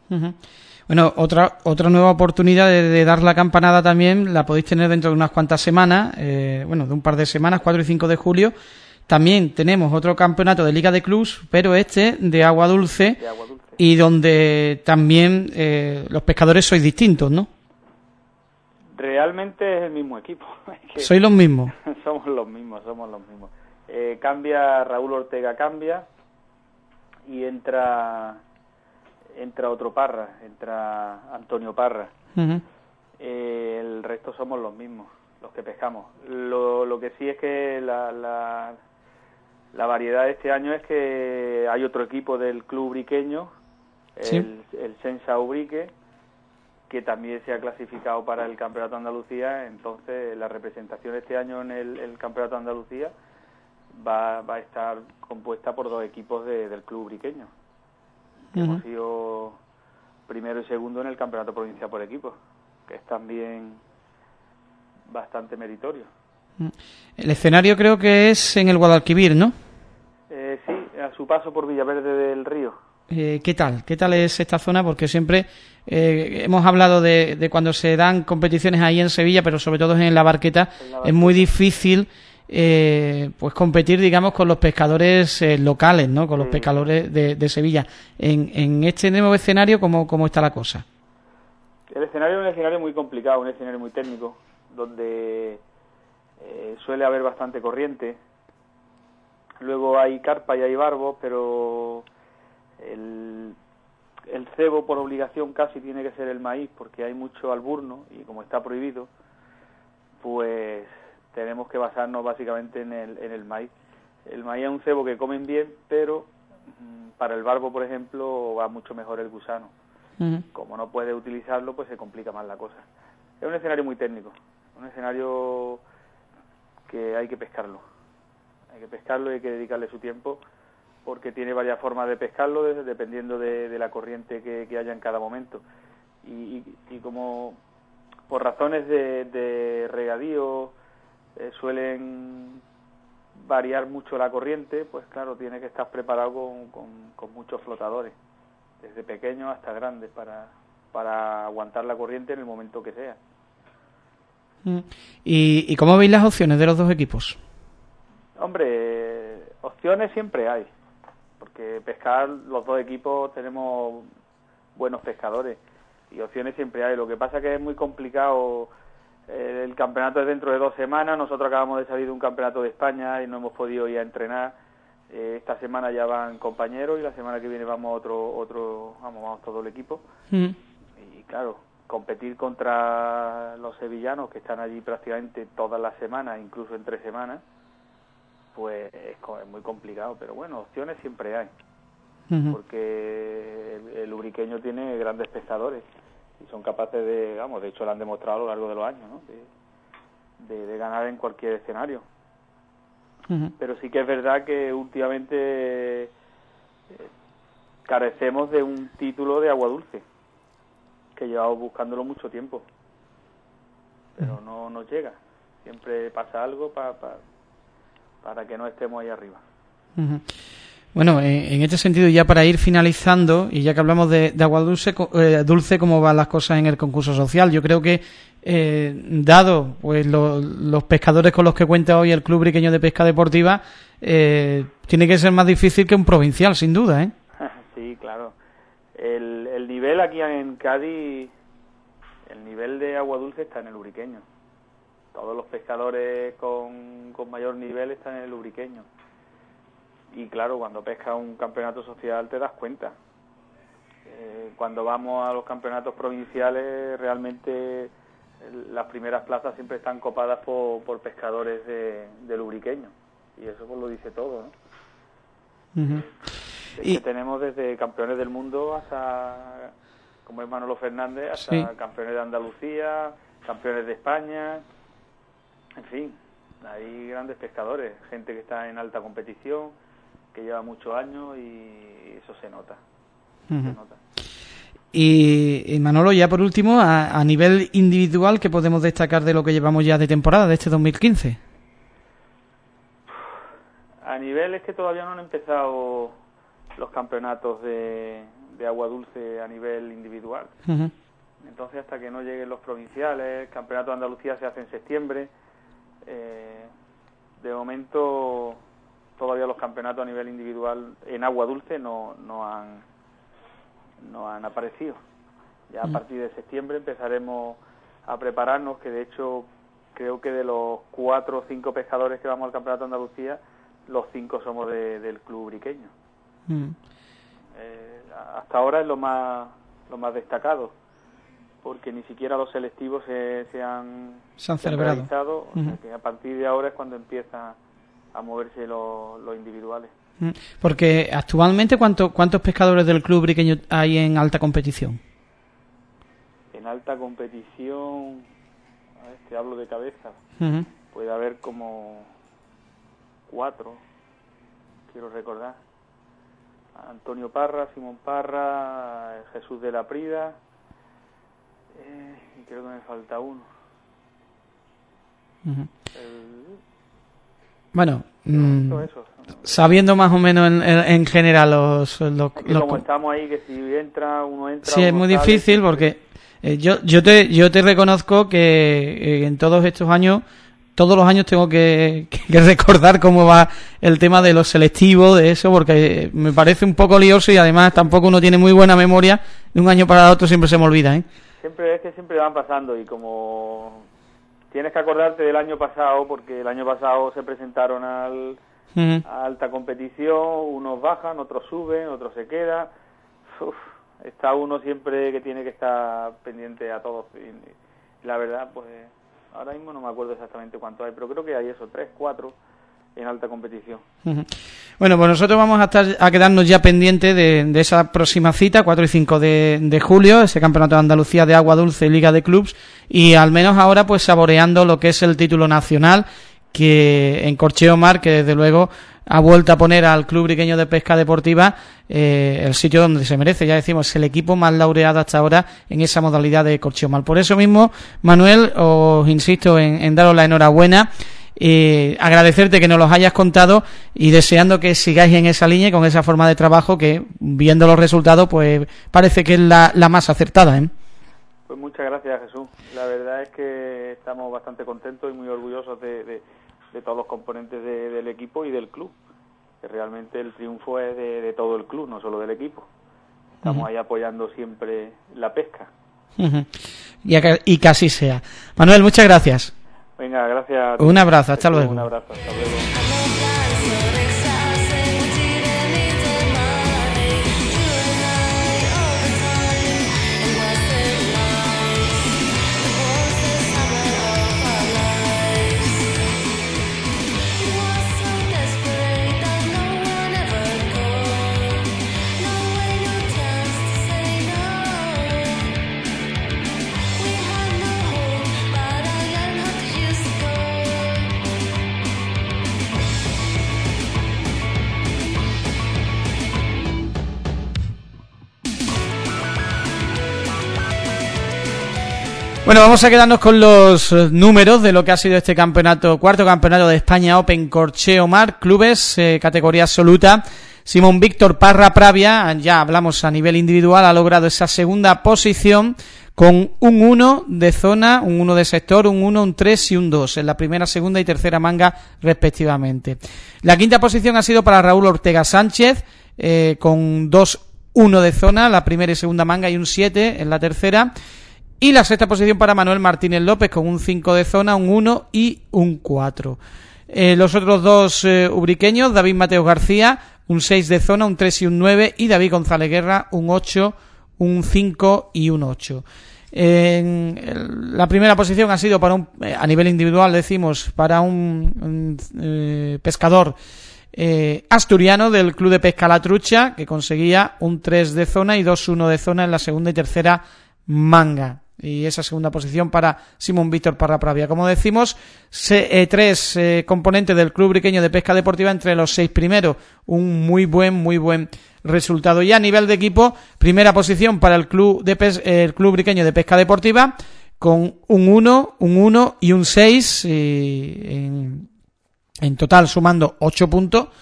Speaker 2: Uh-huh. Bueno, otra otra nueva oportunidad de, de dar la campanada también la podéis tener dentro de unas cuantas semanas, eh, bueno, de un par de semanas, cuatro y cinco de julio. También tenemos otro campeonato de Liga de Clubs, pero este de agua dulce,
Speaker 5: de agua dulce.
Speaker 2: Y donde también eh, los pescadores sois distintos, ¿no?
Speaker 5: Realmente es el mismo equipo. Es que
Speaker 2: ¿Sois los mismos?
Speaker 5: somos los mismos, somos los mismos. Eh, cambia, Raúl Ortega cambia y entra entra otro Parra, entra Antonio Parra.
Speaker 2: Uh-huh.
Speaker 5: Eh, el resto somos los mismos, los que pescamos. Lo, lo que sí es que la, la, la variedad de este año es que hay otro equipo del club briqueño,
Speaker 2: ¿Sí?
Speaker 5: el, el Sensa Ubrique, que también se ha clasificado para el Campeonato de Andalucía. Entonces la representación este año en el, el Campeonato de Andalucía va, va a estar compuesta por dos equipos de, del club briqueño. Uh-huh. Hemos sido primero y segundo en el Campeonato Provincial por equipos, que es también bastante meritorio.
Speaker 2: El escenario creo que es en el Guadalquivir, ¿no?
Speaker 5: Eh, sí, a su paso por Villaverde del Río.
Speaker 2: Eh, ¿Qué tal? ¿Qué tal es esta zona? Porque siempre eh, hemos hablado de, de cuando se dan competiciones ahí en Sevilla, pero sobre todo en la Barqueta, en la Barqueta. Es muy difícil eh, pues competir, digamos, con los pescadores eh, locales, ¿no? Con los sí. pescadores de, de Sevilla. En, en este nuevo escenario, ¿cómo, ¿cómo está la cosa?
Speaker 5: El escenario es un escenario muy complicado, un escenario muy técnico, donde eh, suele haber bastante corriente. Luego hay carpa y hay barbo, pero el, el cebo por obligación casi tiene que ser el maíz, porque hay mucho alburno y como está prohibido, pues tenemos que basarnos básicamente en el, en el maíz. El maíz es un cebo que comen bien, pero mmm, para el barbo, por ejemplo, va mucho mejor el gusano. Uh-huh. Como no puede utilizarlo, pues se complica más la cosa. Es un escenario muy técnico, un escenario que hay que pescarlo. Hay que pescarlo y hay que dedicarle su tiempo, porque tiene varias formas de pescarlo, dependiendo de, de la corriente que, que haya en cada momento. Y, y, y como por razones de, de regadío eh, suelen variar mucho la corriente, pues claro, tiene que estar preparado con, con, con muchos flotadores, desde pequeños hasta grandes, para, para aguantar la corriente en el momento que sea.
Speaker 2: ¿Y, y cómo veis las opciones de los dos equipos?
Speaker 5: Hombre, opciones siempre hay, porque pescar, los dos equipos tenemos buenos pescadores y opciones siempre hay. Lo que pasa es que es muy complicado. El campeonato es dentro de dos semanas, nosotros acabamos de salir de un campeonato de España y no hemos podido ir a entrenar. Eh, esta semana ya van compañeros y la semana que viene vamos otro, otro vamos, vamos todo el equipo. Mm. Y claro, competir contra los sevillanos que están allí prácticamente todas las semanas, incluso en tres semanas, pues es, es muy complicado, pero bueno, opciones siempre hay, uh-huh. porque el, el ubriqueño tiene grandes pescadores y son capaces de, vamos, de hecho lo han demostrado a lo largo de los años, ¿no? de, de, de ganar en cualquier escenario. Uh-huh. Pero sí que es verdad que últimamente eh, carecemos de un título de agua dulce, que llevamos buscándolo mucho tiempo, pero uh-huh. no nos llega. Siempre pasa algo para pa, para que no estemos ahí arriba.
Speaker 2: Uh-huh. Bueno, en, en este sentido, ya para ir finalizando, y ya que hablamos de, de agua dulce, eh, dulce, cómo van las cosas en el concurso social, yo creo que eh, dado pues lo, los pescadores con los que cuenta hoy el Club Briqueño de Pesca Deportiva, eh, tiene que ser más difícil que un provincial, sin duda, ¿eh?
Speaker 5: Sí, claro. El, el nivel aquí en Cádiz, el nivel de agua dulce está en el ubriqueño. Todos los pescadores con, con mayor nivel están en el ubriqueño. Y claro, cuando pescas un campeonato social te das cuenta. Eh, cuando vamos a los campeonatos provinciales, realmente las primeras plazas siempre están copadas por, por pescadores de, del ubriqueño. Y eso pues lo dice todo, ¿no? Uh-huh. Es y... que tenemos desde campeones del mundo hasta, como es Manolo Fernández, hasta sí. campeones de Andalucía, campeones de España, en fin, hay grandes pescadores, gente que está en alta competición, que lleva muchos años y eso se nota. Uh-huh. Se nota.
Speaker 2: Y, y Manolo, ya por último, a, a nivel individual, ¿qué podemos destacar de lo que llevamos ya de temporada, de este dos mil quince?
Speaker 5: A nivel es que todavía no han empezado los campeonatos de, de agua dulce a nivel individual.
Speaker 2: Uh-huh.
Speaker 5: Entonces, hasta que no lleguen los provinciales, el Campeonato de Andalucía se hace en septiembre. Eh, de momento, todavía los campeonatos a nivel individual en agua dulce no, no han no han aparecido. Ya a partir de septiembre empezaremos a prepararnos, que de hecho creo que de los cuatro o cinco pescadores que vamos al Campeonato de Andalucía, los cinco somos de, del club briqueño. Mm. Eh, hasta ahora es lo más lo más destacado, porque ni siquiera los selectivos se, se han,
Speaker 2: se han celebrado.
Speaker 5: realizado, uh-huh. O sea que a partir de ahora es cuando empiezan a moverse los, los individuales.
Speaker 2: Porque actualmente, ¿cuánto, ¿cuántos pescadores del club briqueño hay en alta competición?
Speaker 5: En alta competición, a ver, te hablo de cabeza,
Speaker 2: uh-huh.
Speaker 5: puede haber como cuatro, quiero recordar. Antonio Parra, Simón Parra, Jesús de la Prida, eh, y creo que me falta uno.
Speaker 2: Uh-huh.
Speaker 5: El...
Speaker 2: Bueno, mmm,
Speaker 5: eso.
Speaker 2: sabiendo más o menos en, en, en general los... los,
Speaker 5: es que
Speaker 2: los
Speaker 5: como estamos ahí, que si entra, uno entra...
Speaker 2: Sí,
Speaker 5: uno
Speaker 2: es muy
Speaker 5: sale,
Speaker 2: difícil
Speaker 5: siempre.
Speaker 2: Porque eh, yo yo te yo te reconozco que eh, en todos estos años, todos los años tengo que, que, que recordar cómo va el tema de los selectivos, de eso, porque me parece un poco lioso y además tampoco uno tiene muy buena memoria, de un año para otro siempre se me olvida, ¿eh?
Speaker 5: Siempre es que siempre van pasando y como... Tienes que acordarte del año pasado, porque el año pasado se presentaron al, uh-huh. a alta competición, unos bajan, otros suben, otros se quedan. Uf, está uno siempre que tiene que estar pendiente a todos. Y la verdad, pues ahora mismo no me acuerdo exactamente cuánto hay, pero creo que hay eso, tres, cuatro en alta competición.
Speaker 2: Uh-huh. Bueno, pues nosotros vamos a estar a quedarnos ya pendientes de, de esa próxima cita, cuatro y cinco de, de julio, ese Campeonato de Andalucía de Agua Dulce, Liga de Clubs, y al menos ahora pues saboreando lo que es el título nacional, que en Corcheo Mar, que desde luego ha vuelto a poner al Club Briqueño de Pesca Deportiva eh, el sitio donde se merece. Ya decimos, el equipo más laureado hasta ahora en esa modalidad de Corcheo Mar. Por eso mismo, Manuel, os insisto en, en daros la enhorabuena. Eh, agradecerte que nos los hayas contado y deseando que sigáis en esa línea y con esa forma de trabajo que, viendo los resultados, pues parece que es la, la más acertada, ¿eh?
Speaker 5: Pues muchas gracias, Jesús. La verdad es que estamos bastante contentos y muy orgullosos de, de, de todos los componentes de, del equipo y del club, que realmente el triunfo es de, de todo el club, no solo del equipo. Estamos uh-huh. ahí apoyando siempre la pesca.
Speaker 2: Uh-huh. y, acá, y que así sea. Manuel, muchas gracias.
Speaker 5: Venga, gracias.
Speaker 2: Un abrazo, hasta luego.
Speaker 5: Un abrazo, hasta luego.
Speaker 2: Bueno, vamos a quedarnos con los números de lo que ha sido este campeonato, cuarto campeonato de España Open Corcheo Mar, clubes, eh, categoría absoluta. Simón Víctor Parra Pravia, ya hablamos a nivel individual, ha logrado esa segunda posición con un uno de zona, un uno de sector, un uno, un tres y un dos, en la primera, segunda y tercera manga respectivamente. La quinta posición ha sido para Raúl Ortega Sánchez, eh, con dos uno de zona, la primera y segunda manga, y un siete en la tercera. Y la sexta posición para Manuel Martínez López con un cinco de zona, un uno y un cuatro. Eh, los otros dos eh, ubriqueños, David Mateo García, un seis de zona, un tres y un nueve, y David González Guerra, un ocho, un cinco y un ocho. En la primera posición ha sido para un, a nivel individual, decimos, para un, un eh, pescador eh, asturiano del Club de Pesca La Trucha, que conseguía un tres de zona y dos uno de zona en la segunda y tercera manga. Y esa segunda posición para Simón Víctor Parra Pravia. Como decimos, se, eh, tres eh, componentes del Club Briqueño de Pesca Deportiva entre los seis primeros. Un muy buen, muy buen resultado. Y a nivel de equipo, primera posición para el Club de Pes- eh, el Club Briqueño de Pesca Deportiva con un uno, un uno y un seis, y en, en total sumando ocho puntos.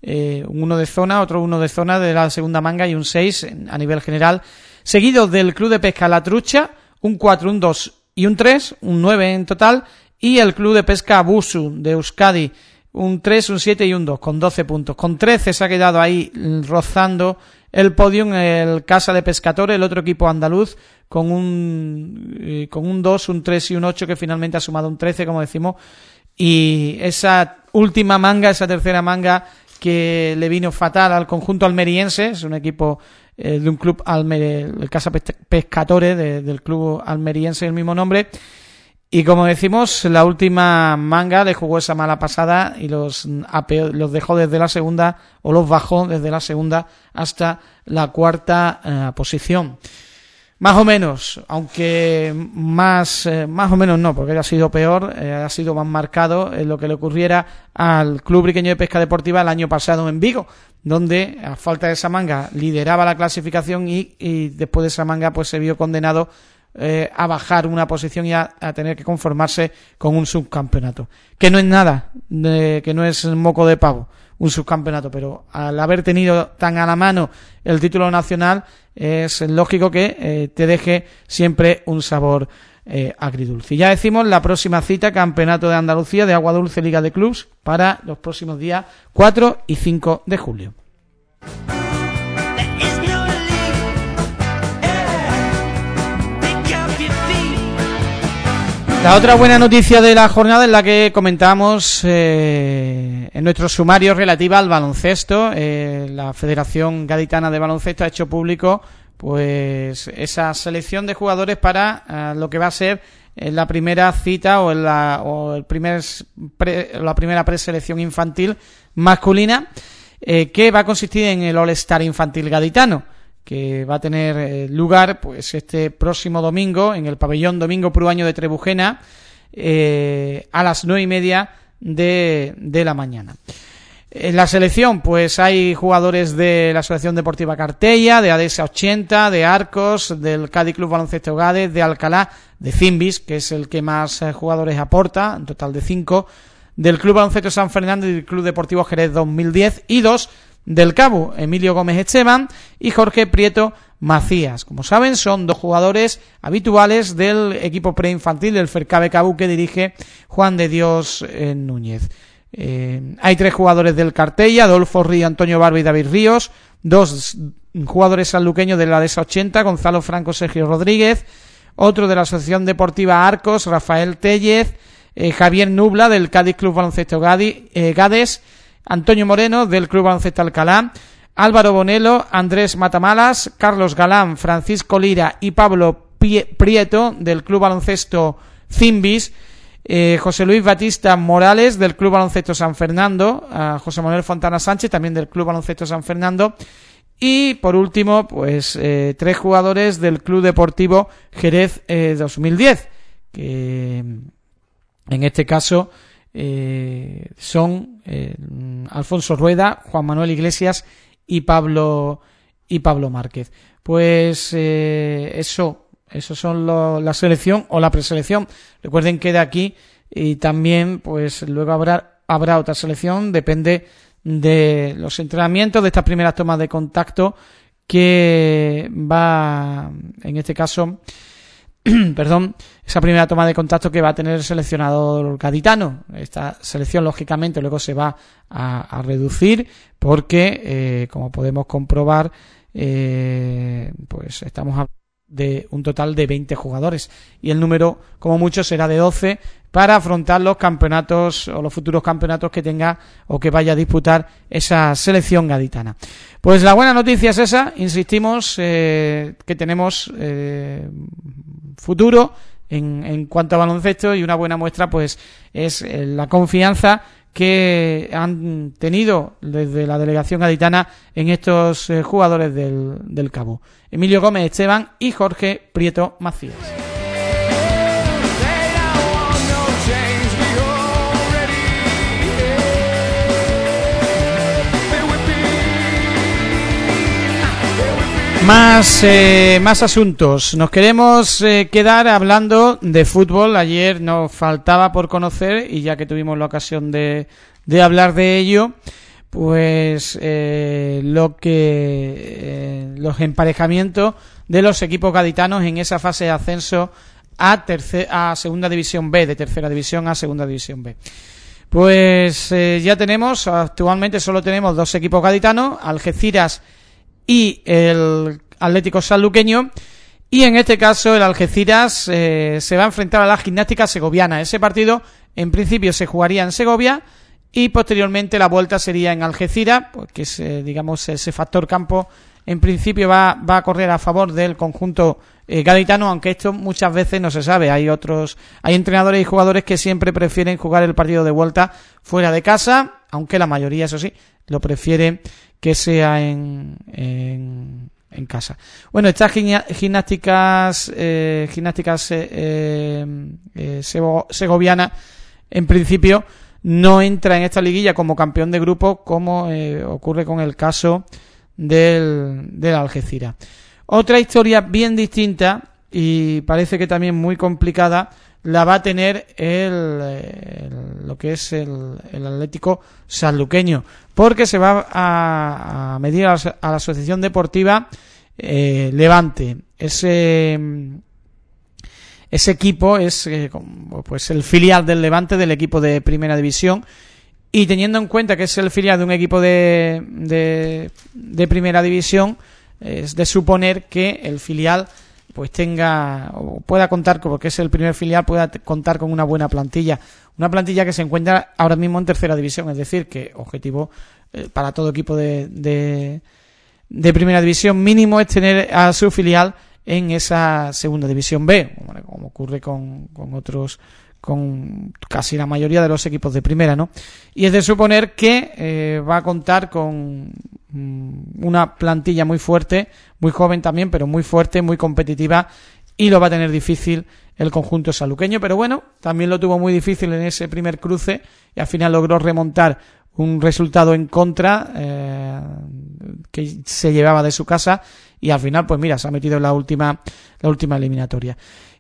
Speaker 2: eh, uno de zona, otro uno de zona de la segunda manga y un seis a nivel general, seguido del Club de Pesca La Trucha, un cuatro, un dos y un tres, un nueve en total, y el Club de Pesca Busu de Euskadi, un tres, un siete y un dos, con doce puntos. Con trece se ha quedado ahí rozando el podium el Casa de Pescatore, el otro equipo andaluz, con un eh, con un dos, un tres y un ocho, que finalmente ha sumado un trece, como decimos, y esa última manga, esa tercera manga que le vino fatal al conjunto almeriense, es un equipo eh, de un club almer, el Casa Pescatore, de, del club almeriense, el mismo nombre, y como decimos, la última manga le jugó esa mala pasada y los, los dejó desde la segunda, o los bajó desde la segunda hasta la cuarta eh, posición. Más o menos, aunque más eh, más o menos no, porque ha sido peor, eh, ha sido más marcado en lo que le ocurriera al Club Briqueño de Pesca Deportiva el año pasado en Vigo, donde a falta de esa manga lideraba la clasificación y, y después de esa manga pues se vio condenado eh, a bajar una posición y a, a tener que conformarse con un subcampeonato, que no es nada, de, que no es moco de pavo un subcampeonato, pero al haber tenido tan a la mano el título nacional es lógico que eh, te deje siempre un sabor eh, agridulce. Y ya decimos la próxima cita, Campeonato de Andalucía de Agua Dulce Liga de Clubs, para los próximos días cuatro y cinco de julio. La otra buena noticia de la jornada es la que comentamos eh, en nuestro sumario relativa al baloncesto. Eh, la Federación Gaditana de Baloncesto ha hecho público pues esa selección de jugadores para eh, lo que va a ser eh, la primera cita o, en la, o el primer pre, la primera preselección infantil masculina, eh, que va a consistir en el All-Star infantil gaditano, que va a tener eh, lugar pues este próximo domingo en el pabellón Domingo Pruaño de Trebujena eh, a las nueve y media de, de la mañana. En la selección pues hay jugadores de la Asociación Deportiva Cartella, de ADESA ochenta, de Arcos, del Cádiz Club Baloncesto Gades, de Alcalá, de Cimbis, que es el que más eh, jugadores aporta, un total de cinco, del Club Baloncesto San Fernando y del Club Deportivo Jerez dos mil diez, y dos del Cabo, Emilio Gómez Esteban y Jorge Prieto Macías. Como saben, son dos jugadores habituales del equipo preinfantil del Fercabe Cabo que dirige Juan de Dios eh, Núñez. Eh, hay tres jugadores del Cartella, Adolfo Río, Antonio Barba y David Ríos, dos jugadores sanluqueños de la ADESA ochenta, Gonzalo Franco, Sergio Rodríguez, otro de la Asociación Deportiva Arcos, Rafael Tellez, eh, Javier Nubla del Cádiz Club Baloncesto Gadi, eh, Gades, Antonio Moreno del Club Baloncesto Alcalá, Álvaro Bonelo, Andrés Matamalas, Carlos Galán, Francisco Lira y Pablo Prieto del Club Baloncesto Cimbis, eh, José Luis Batista Morales del Club Baloncesto San Fernando, a José Manuel Fontana Sánchez también del Club Baloncesto San Fernando, y por último pues eh, tres jugadores del Club Deportivo Jerez eh, dos mil diez, que en este caso Eh, son eh, Alfonso Rueda, Juan Manuel Iglesias y Pablo y Pablo Márquez. Pues eh, eso, eso son lo, la selección o la preselección. Recuerden que de aquí y también pues luego habrá habrá otra selección, depende de los entrenamientos, de estas primeras tomas de contacto que va, en este caso perdón, esa primera toma de contacto que va a tener el seleccionador gaditano. Esta selección lógicamente luego se va a, a reducir porque eh, como podemos comprobar eh, pues estamos hablando de un total de veinte jugadores y el número como mucho será de doce para afrontar los campeonatos o los futuros campeonatos que tenga o que vaya a disputar esa selección gaditana. Pues la buena noticia es esa, insistimos eh, que tenemos eh, futuro en, en cuanto a baloncesto, y una buena muestra pues es eh, la confianza que han tenido desde la delegación gaditana en estos eh, jugadores del, del Cabo, Emilio Gómez Esteban y Jorge Prieto Macías. Más eh, más asuntos. Nos queremos eh, quedar hablando de fútbol. Ayer nos faltaba por conocer, y ya que tuvimos la ocasión de, de hablar de ello, pues eh, lo que eh, los emparejamientos de los equipos gaditanos en esa fase de ascenso a tercer, a segunda división B, de tercera división a segunda división B. Pues eh, ya tenemos, actualmente solo tenemos dos equipos gaditanos, Algeciras y el Atlético Sanluqueño, y en este caso el Algeciras eh, se va a enfrentar a la Gimnástica Segoviana. Ese partido en principio se jugaría en Segovia y posteriormente la vuelta sería en Algeciras, porque es, eh, digamos, ese factor campo en principio va, va a correr a favor del conjunto eh, gaditano, aunque esto muchas veces no se sabe. Hay otros, hay entrenadores y jugadores que siempre prefieren jugar el partido de vuelta fuera de casa, aunque la mayoría, eso sí, lo prefieren que sea en, en, en casa. Bueno, estas gimnásticas eh, gimnásticas eh, eh, segovianas en principio no entra en esta liguilla como campeón de grupo, como eh, ocurre con el caso del, del Algeciras. Otra historia bien distinta y parece que también muy complicada la va a tener el, el lo que es el, el Atlético Sanluqueño, porque se va a, a medir a la, a la Asociación Deportiva eh, Levante. Ese ese equipo es eh, pues el filial del Levante, del equipo de Primera División, y teniendo en cuenta que es el filial de un equipo de, de, de Primera División, es de suponer que el filial pues tenga o pueda contar, porque es el primer filial, pueda contar con una buena plantilla, una plantilla que se encuentra ahora mismo en Tercera División, es decir, que objetivo eh, para todo equipo de, de, de Primera División mínimo es tener a su filial en esa Segunda División B, como ocurre con, con otros, con casi la mayoría de los equipos de primera, ¿no? Y es de suponer que eh, va a contar con una plantilla muy fuerte, muy joven también, pero muy fuerte, muy competitiva, y lo va a tener difícil el conjunto sanluqueño, pero bueno, también lo tuvo muy difícil en ese primer cruce y al final logró remontar un resultado en contra eh, que se llevaba de su casa, y al final pues mira, se ha metido en la última la última eliminatoria.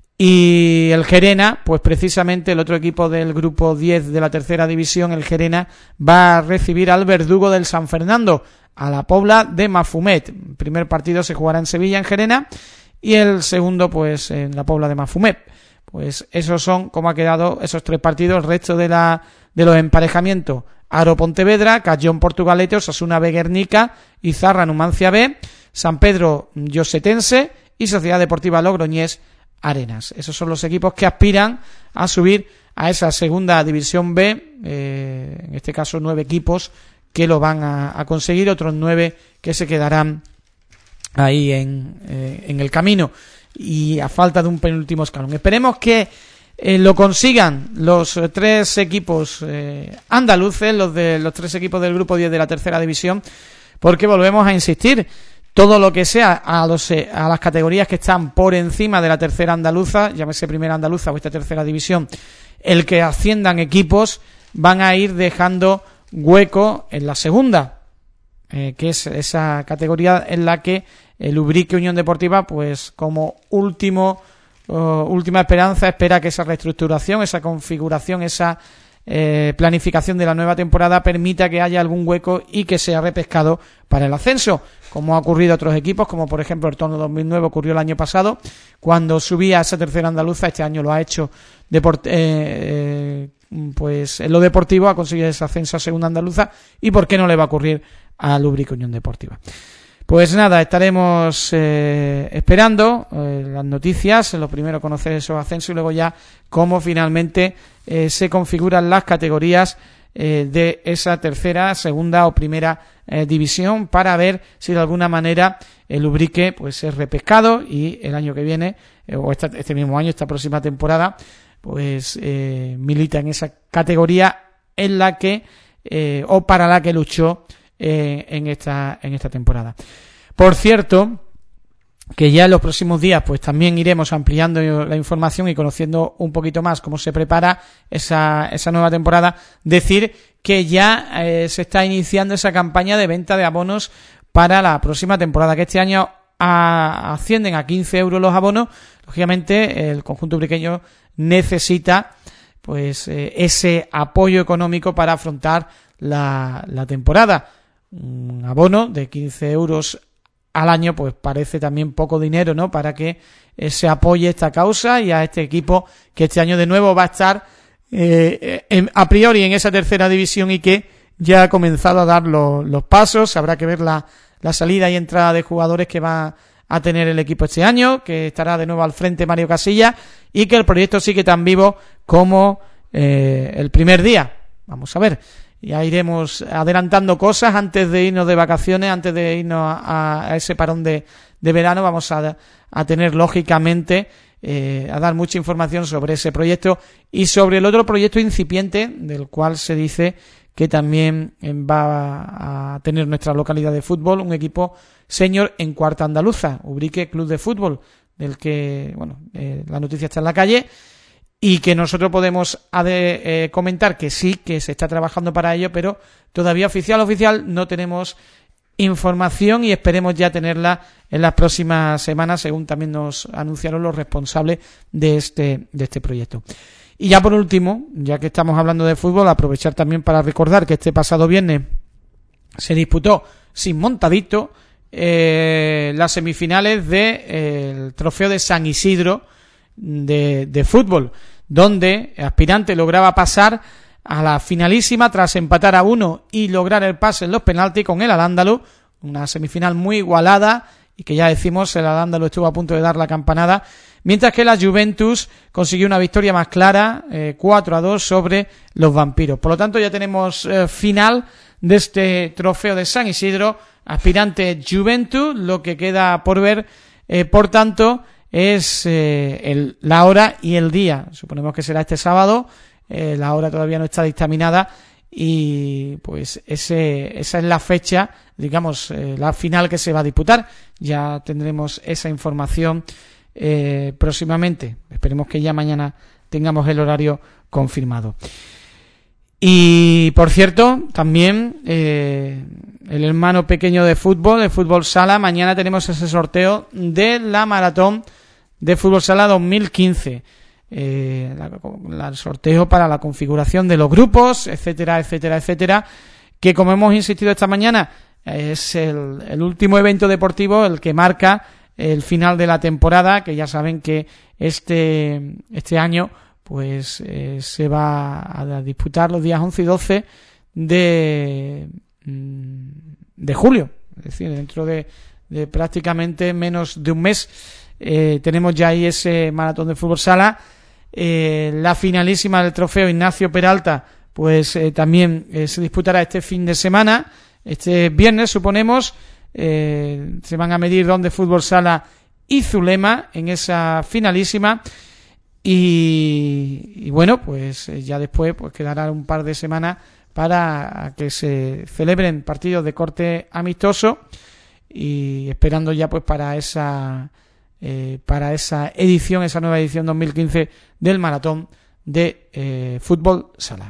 Speaker 2: Y el Gerena, pues precisamente el otro equipo del grupo diez de la tercera división, el Gerena, va a recibir al verdugo del San Fernando, a la Pobla de Mafumet. El primer partido se jugará en Sevilla, en Gerena, y el segundo pues en la Pobla de Mafumet. Pues esos son como ha quedado esos tres partidos. El resto de la de los emparejamientos: Aro Pontevedra, Cayón Portugalete, Osasuna B Guernica, Izarra Numancia B, San Pedro Llosetense y Sociedad Deportiva Logroñés Arenas. Esos son los equipos que aspiran a subir a esa segunda división B, eh, en este caso nueve equipos que lo van a, a conseguir, otros nueve que se quedarán ahí en, eh, en el camino y a falta de un penúltimo escalón. Esperemos que eh, lo consigan los eh, tres equipos eh, andaluces, los de los tres equipos del grupo diez de la tercera división, porque volvemos a insistir, todo lo que sea a, los, a las categorías que están por encima de la tercera andaluza, llámese primera andaluza o esta tercera división, el que asciendan equipos van a ir dejando hueco en la segunda, eh, que es esa categoría en la que el Ubrique Unión Deportiva, pues como último uh, última esperanza, espera que esa reestructuración, esa configuración, esa eh, planificación de la nueva temporada permita que haya algún hueco y que sea repescado para el ascenso, como ha ocurrido a otros equipos, como por ejemplo el Torno dos mil nueve ocurrió el año pasado, cuando subía a esa tercera andaluza. Este año lo ha hecho Deport eh, eh, pues en lo deportivo, ha conseguido ese ascenso a segunda andaluza, y por qué no le va a ocurrir a Ubrique Unión Deportiva. Pues nada, estaremos eh, esperando eh, las noticias, lo primero conocer esos ascensos y luego ya cómo finalmente eh, se configuran las categorías eh, de esa tercera, segunda o primera eh, división, para ver si de alguna manera el Ubrique pues es repescado y el año que viene, eh, o esta, este mismo año, esta próxima temporada, pues eh, milita en esa categoría en la que eh, o para la que luchó eh, en esta en esta temporada. Por cierto, que ya en los próximos días pues también iremos ampliando la información y conociendo un poquito más cómo se prepara esa esa nueva temporada. Decir que ya eh, se está iniciando esa campaña de venta de abonos para la próxima temporada, que este año a, ascienden a quince euros los abonos. Lógicamente el conjunto ubriqueño necesita pues eh, ese apoyo económico para afrontar la, la temporada. Un abono de quince euros al año, pues parece también poco dinero, ¿no?, para que eh, se apoye esta causa y a este equipo que este año de nuevo va a estar eh, en, a priori en esa tercera división y que ya ha comenzado a dar los, los pasos. Habrá que ver la, la salida y entrada de jugadores que va a tener el equipo este año, que estará de nuevo al frente Mario Casillas, y que el proyecto sigue tan vivo como eh, el primer día. Vamos a ver, ya iremos adelantando cosas antes de irnos de vacaciones, antes de irnos a, a ese parón de, de verano. Vamos a, a tener lógicamente eh, a dar mucha información sobre ese proyecto y sobre el otro proyecto incipiente del cual se dice que también va a tener nuestra localidad de fútbol, un equipo senior en cuarta andaluza, Ubrique Club de Fútbol, del que, bueno, eh, la noticia está en la calle, y que nosotros podemos ade, eh, comentar que sí, que se está trabajando para ello, pero todavía oficial oficial no tenemos información y esperemos ya tenerla en las próximas semanas, según también nos anunciaron los responsables de este de este proyecto. Y ya por último, ya que estamos hablando de fútbol, aprovechar también para recordar que este pasado viernes se disputó sin montadito eh, las semifinales del eh, trofeo de San Isidro de, de fútbol, donde el aspirante lograba pasar a la finalísima tras empatar a uno y lograr el pase en los penaltis con el Al-Ándalus, una semifinal muy igualada y que ya decimos el Al-Ándalus estuvo a punto de dar la campanada, mientras que la Juventus consiguió una victoria más clara, eh, cuatro a dos sobre los vampiros. Por lo tanto ya tenemos eh, final de este trofeo de San Isidro, aspirante Juventus. Lo que queda por ver, eh, por tanto, es eh, el, la hora y el día. Suponemos que será este sábado, eh, la hora todavía no está dictaminada y pues ese esa es la fecha, digamos, eh, la final que se va a disputar. Ya tendremos esa información eh, próximamente. Esperemos que ya mañana tengamos el horario confirmado. Y por cierto, también eh, el hermano pequeño de fútbol, de fútbol sala, mañana tenemos ese sorteo de la maratón de fútbol sala dos mil quince. Eh, la, la, el sorteo para la configuración de los grupos, etcétera, etcétera, etcétera, que como hemos insistido esta mañana, es el, el último evento deportivo el que marca el final de la temporada, que ya saben que este, este año pues eh, se va a disputar los días once y doce de, de julio, es decir, dentro de, de prácticamente menos de un mes. Eh, tenemos ya ahí ese maratón de fútbol sala. Eh, la finalísima del trofeo Ignacio Peralta pues eh, también eh, se disputará este fin de semana, este viernes suponemos. Eh, se van a medir donde fútbol sala y Zulema en esa finalísima. Y, y bueno, pues ya después pues quedará un par de semanas para que se celebren partidos de corte amistoso y esperando ya pues para esa eh, para esa edición, esa nueva edición dos mil quince del maratón de eh, fútbol sala.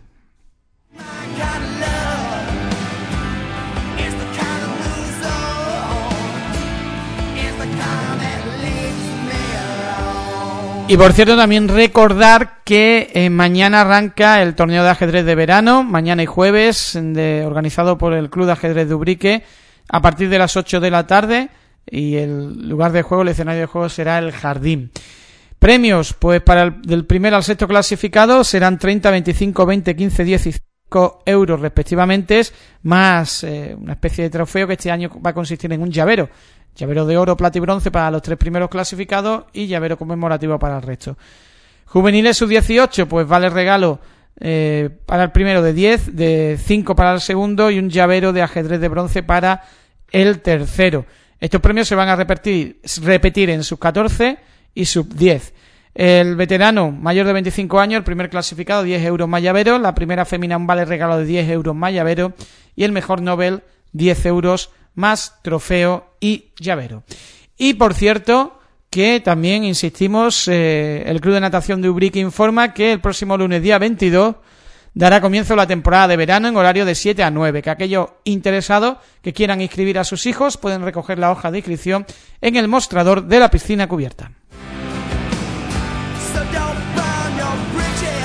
Speaker 2: Y por cierto también recordar que eh, mañana arranca el torneo de ajedrez de verano, mañana y jueves, de, organizado por el Club de Ajedrez de Ubrique, a partir de las ocho de la tarde, y el lugar de juego, el escenario de juego será el Jardín. Premios, pues para el del primer al sexto clasificado serán treinta, veinticinco, veinte, quince, diez y cinco euros respectivamente, más eh, una especie de trofeo que este año va a consistir en un llavero. Llavero de oro, plata y bronce para los tres primeros clasificados y llavero conmemorativo para el resto. Juveniles sub dieciocho, pues vale regalo eh, para el primero de diez, de cinco para el segundo y un llavero de ajedrez de bronce para el tercero. Estos premios se van a repetir, repetir en sub catorce y sub diez. El veterano mayor de veinticinco años, el primer clasificado, diez euros más llavero. La primera fémina, un vale regalo de diez euros más llavero. Y el mejor Nobel, diez euros más trofeo y llavero. Y por cierto, que también insistimos, eh, el Club de Natación de Ubrique informa que el próximo lunes día veintidós dará comienzo la temporada de verano en horario de siete a nueve, que aquellos interesados que quieran inscribir a sus hijos pueden recoger la hoja de inscripción en el mostrador de la piscina cubierta.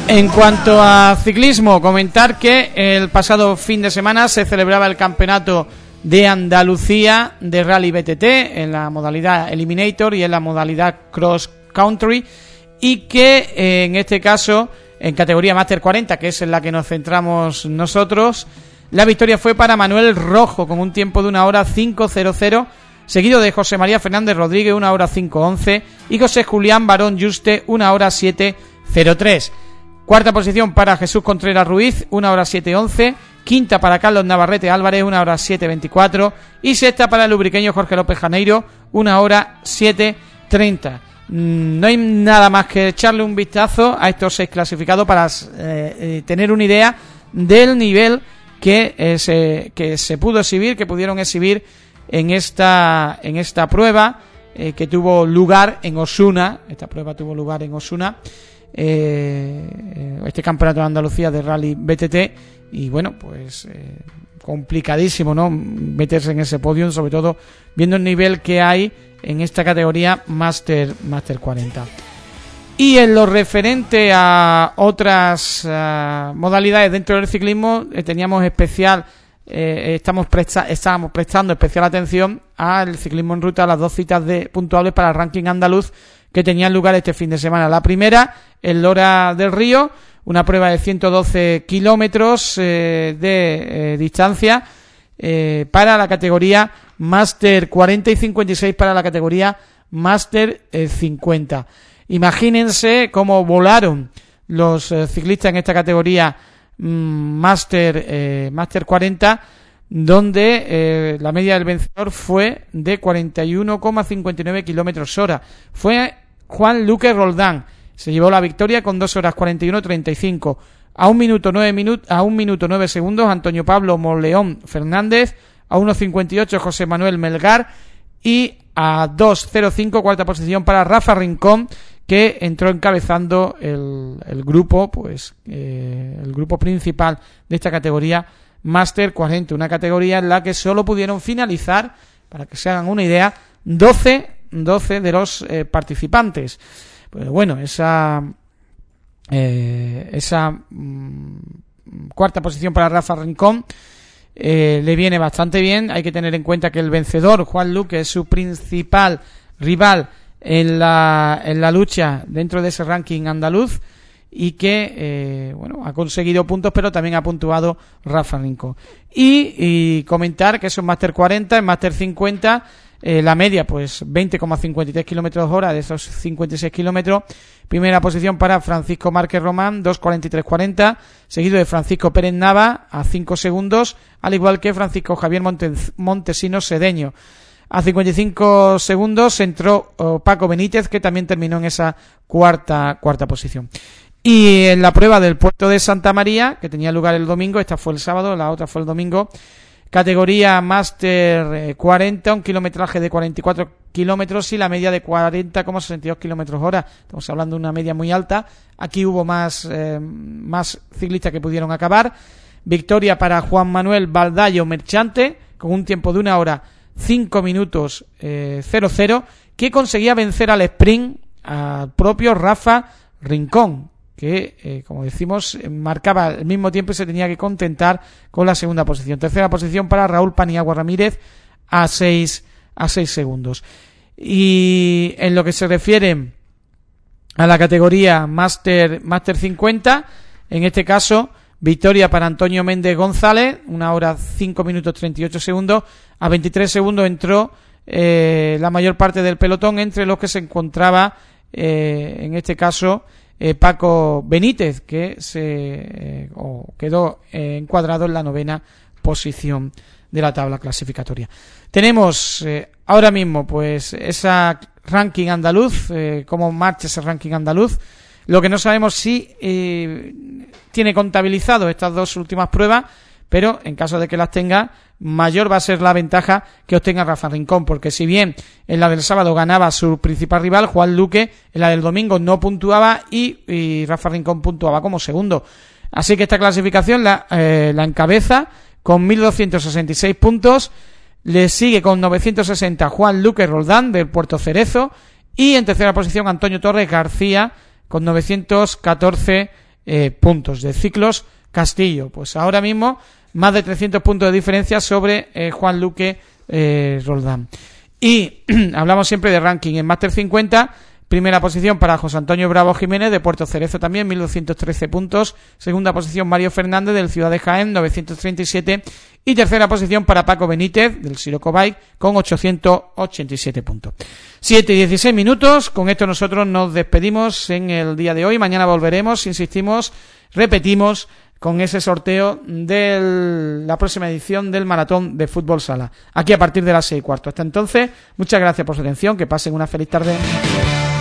Speaker 2: En cuanto a ciclismo, comentar que el pasado fin de semana se celebraba el campeonato de Andalucía de Rally B T T en la modalidad Eliminator y en la modalidad Cross Country, y que eh, en este caso en categoría Máster cuarenta, que es en la que nos centramos nosotros, la victoria fue para Manuel Rojo con un tiempo de una hora cinco cero cero, seguido de José María Fernández Rodríguez una hora cinco once y José Julián Barón Juste una hora siete cero tres. Cuarta posición para Jesús Contreras Ruiz, una hora siete once. Quinta para Carlos Navarrete Álvarez, una hora siete veinticuatro. Y sexta para el lubriqueño Jorge López Janeiro, una hora siete treinta. No hay nada más que echarle un vistazo a estos seis clasificados para eh, eh, tener una idea del nivel que, eh, se, que se pudo exhibir, que pudieron exhibir en esta, en esta prueba eh, que tuvo lugar en Osuna. Esta prueba tuvo lugar en Osuna. Eh, este campeonato de Andalucía de Rally B T T, y bueno, pues eh, complicadísimo, ¿no?, meterse en ese podio, sobre todo viendo el nivel que hay en esta categoría Máster Máster cuarenta. Y en lo referente a otras uh, modalidades dentro del ciclismo, eh, teníamos especial eh, estamos presta, estábamos prestando especial atención al ciclismo en ruta, a las dos citas de puntuables para el ranking andaluz que tenían lugar este fin de semana. La primera, el Lora del Río, una prueba de ciento doce kilómetros eh, de eh, distancia eh, para la categoría Máster cuarenta y cincuenta y seis para la categoría Máster eh, cincuenta. Imagínense cómo volaron los eh, ciclistas en esta categoría mmm, Máster eh, Máster cuarenta, donde eh, la media del vencedor fue de cuarenta y uno coma cincuenta y nueve kilómetros hora. Fue Juan Luque Roldán, se llevó la victoria con dos horas cuarenta y uno treinta y cinco. A un minuto nueve minutos, a un minuto nueve segundos Antonio Pablo Moleón Fernández, a uno cincuenta y ocho José Manuel Melgar y a dos cero cinco cuarta posición para Rafa Rincón, que entró encabezando el, el grupo, pues eh, el grupo principal de esta categoría Máster cuarenta, una categoría en la que solo pudieron finalizar, para que se hagan una idea, doce, doce de los eh, participantes. Pues bueno, esa eh, esa mmm, cuarta posición para Rafa Rincón eh, le viene bastante bien. Hay que tener en cuenta que el vencedor, Juan Luque, es su principal rival en la en la lucha dentro de ese ranking andaluz, y que eh, bueno, ha conseguido puntos, pero también ha puntuado Rafa Rincón. Y, y comentar que eso es Máster cuarenta, en Máster cincuenta eh, la media pues veinte coma cincuenta y tres kilómetros hora de esos cincuenta y seis kilómetros. Primera posición para Francisco Márquez Román, dos cuarenta y tres cuarenta, seguido de Francisco Pérez Nava a cinco segundos, al igual que Francisco Javier Montes, Montesinos Sedeño. A cincuenta y cinco segundos entró oh, Paco Benítez, que también terminó en esa cuarta cuarta posición. Y en la prueba del Puerto de Santa María, que tenía lugar el domingo, esta fue el sábado, la otra fue el domingo, categoría Máster cuarenta, un kilometraje de cuarenta y cuatro kilómetros y la media de cuarenta coma sesenta y dos kilómetros hora. Estamos hablando de una media muy alta. Aquí hubo más, eh, más ciclistas que pudieron acabar. Victoria para Juan Manuel Baldayo Merchante, con un tiempo de una hora cinco minutos eh, cero cero, que conseguía vencer al sprint al propio Rafa Rincón, que, eh, como decimos, marcaba al mismo tiempo y se tenía que contentar con la segunda posición. Tercera posición para Raúl Paniagua Ramírez a seis a seis segundos. Y en lo que se refiere a la categoría Máster Máster cincuenta, en este caso, victoria para Antonio Méndez González, una hora cinco minutos treinta y ocho segundos. A veintitrés segundos entró eh, la mayor parte del pelotón, entre los que se encontraba, eh, en este caso, Eh, Paco Benítez, que se eh, oh, quedó eh, encuadrado en la novena posición de la tabla clasificatoria. Tenemos eh, ahora mismo pues esa ranking andaluz, eh, cómo marcha ese ranking andaluz. Lo que no sabemos si eh, tiene contabilizado estas dos últimas pruebas, pero en caso de que las tenga, mayor va a ser la ventaja que obtenga Rafa Rincón, porque si bien en la del sábado ganaba su principal rival, Juan Luque, en la del domingo no puntuaba y, y Rafa Rincón puntuaba como segundo. Así que esta clasificación la, eh, la encabeza con mil doscientos sesenta y seis puntos, le sigue con novecientos sesenta Juan Luque Roldán del Puerto Cerezo, y en tercera posición Antonio Torres García con novecientos catorce eh, puntos. De ciclos, Castillo, pues ahora mismo más de trescientos puntos de diferencia sobre eh, Juan Luque eh, Roldán. Y hablamos siempre de ranking en Máster cincuenta. Primera posición para José Antonio Bravo Jiménez, de Puerto Cerezo también, mil doscientos trece puntos. Segunda posición, Mario Fernández, del Ciudad de Jaén, novecientos treinta y siete. Y tercera posición para Paco Benítez, del Siroco Bike, con ochocientos ochenta y siete puntos. siete y dieciséis minutos. Con esto nosotros nos despedimos en el día de hoy. Mañana volveremos, insistimos, repetimos, con ese sorteo de la próxima edición del Maratón de Fútbol Sala. Aquí a partir de las seis y cuarto. Hasta entonces, muchas gracias por su atención. Que pasen una feliz tarde.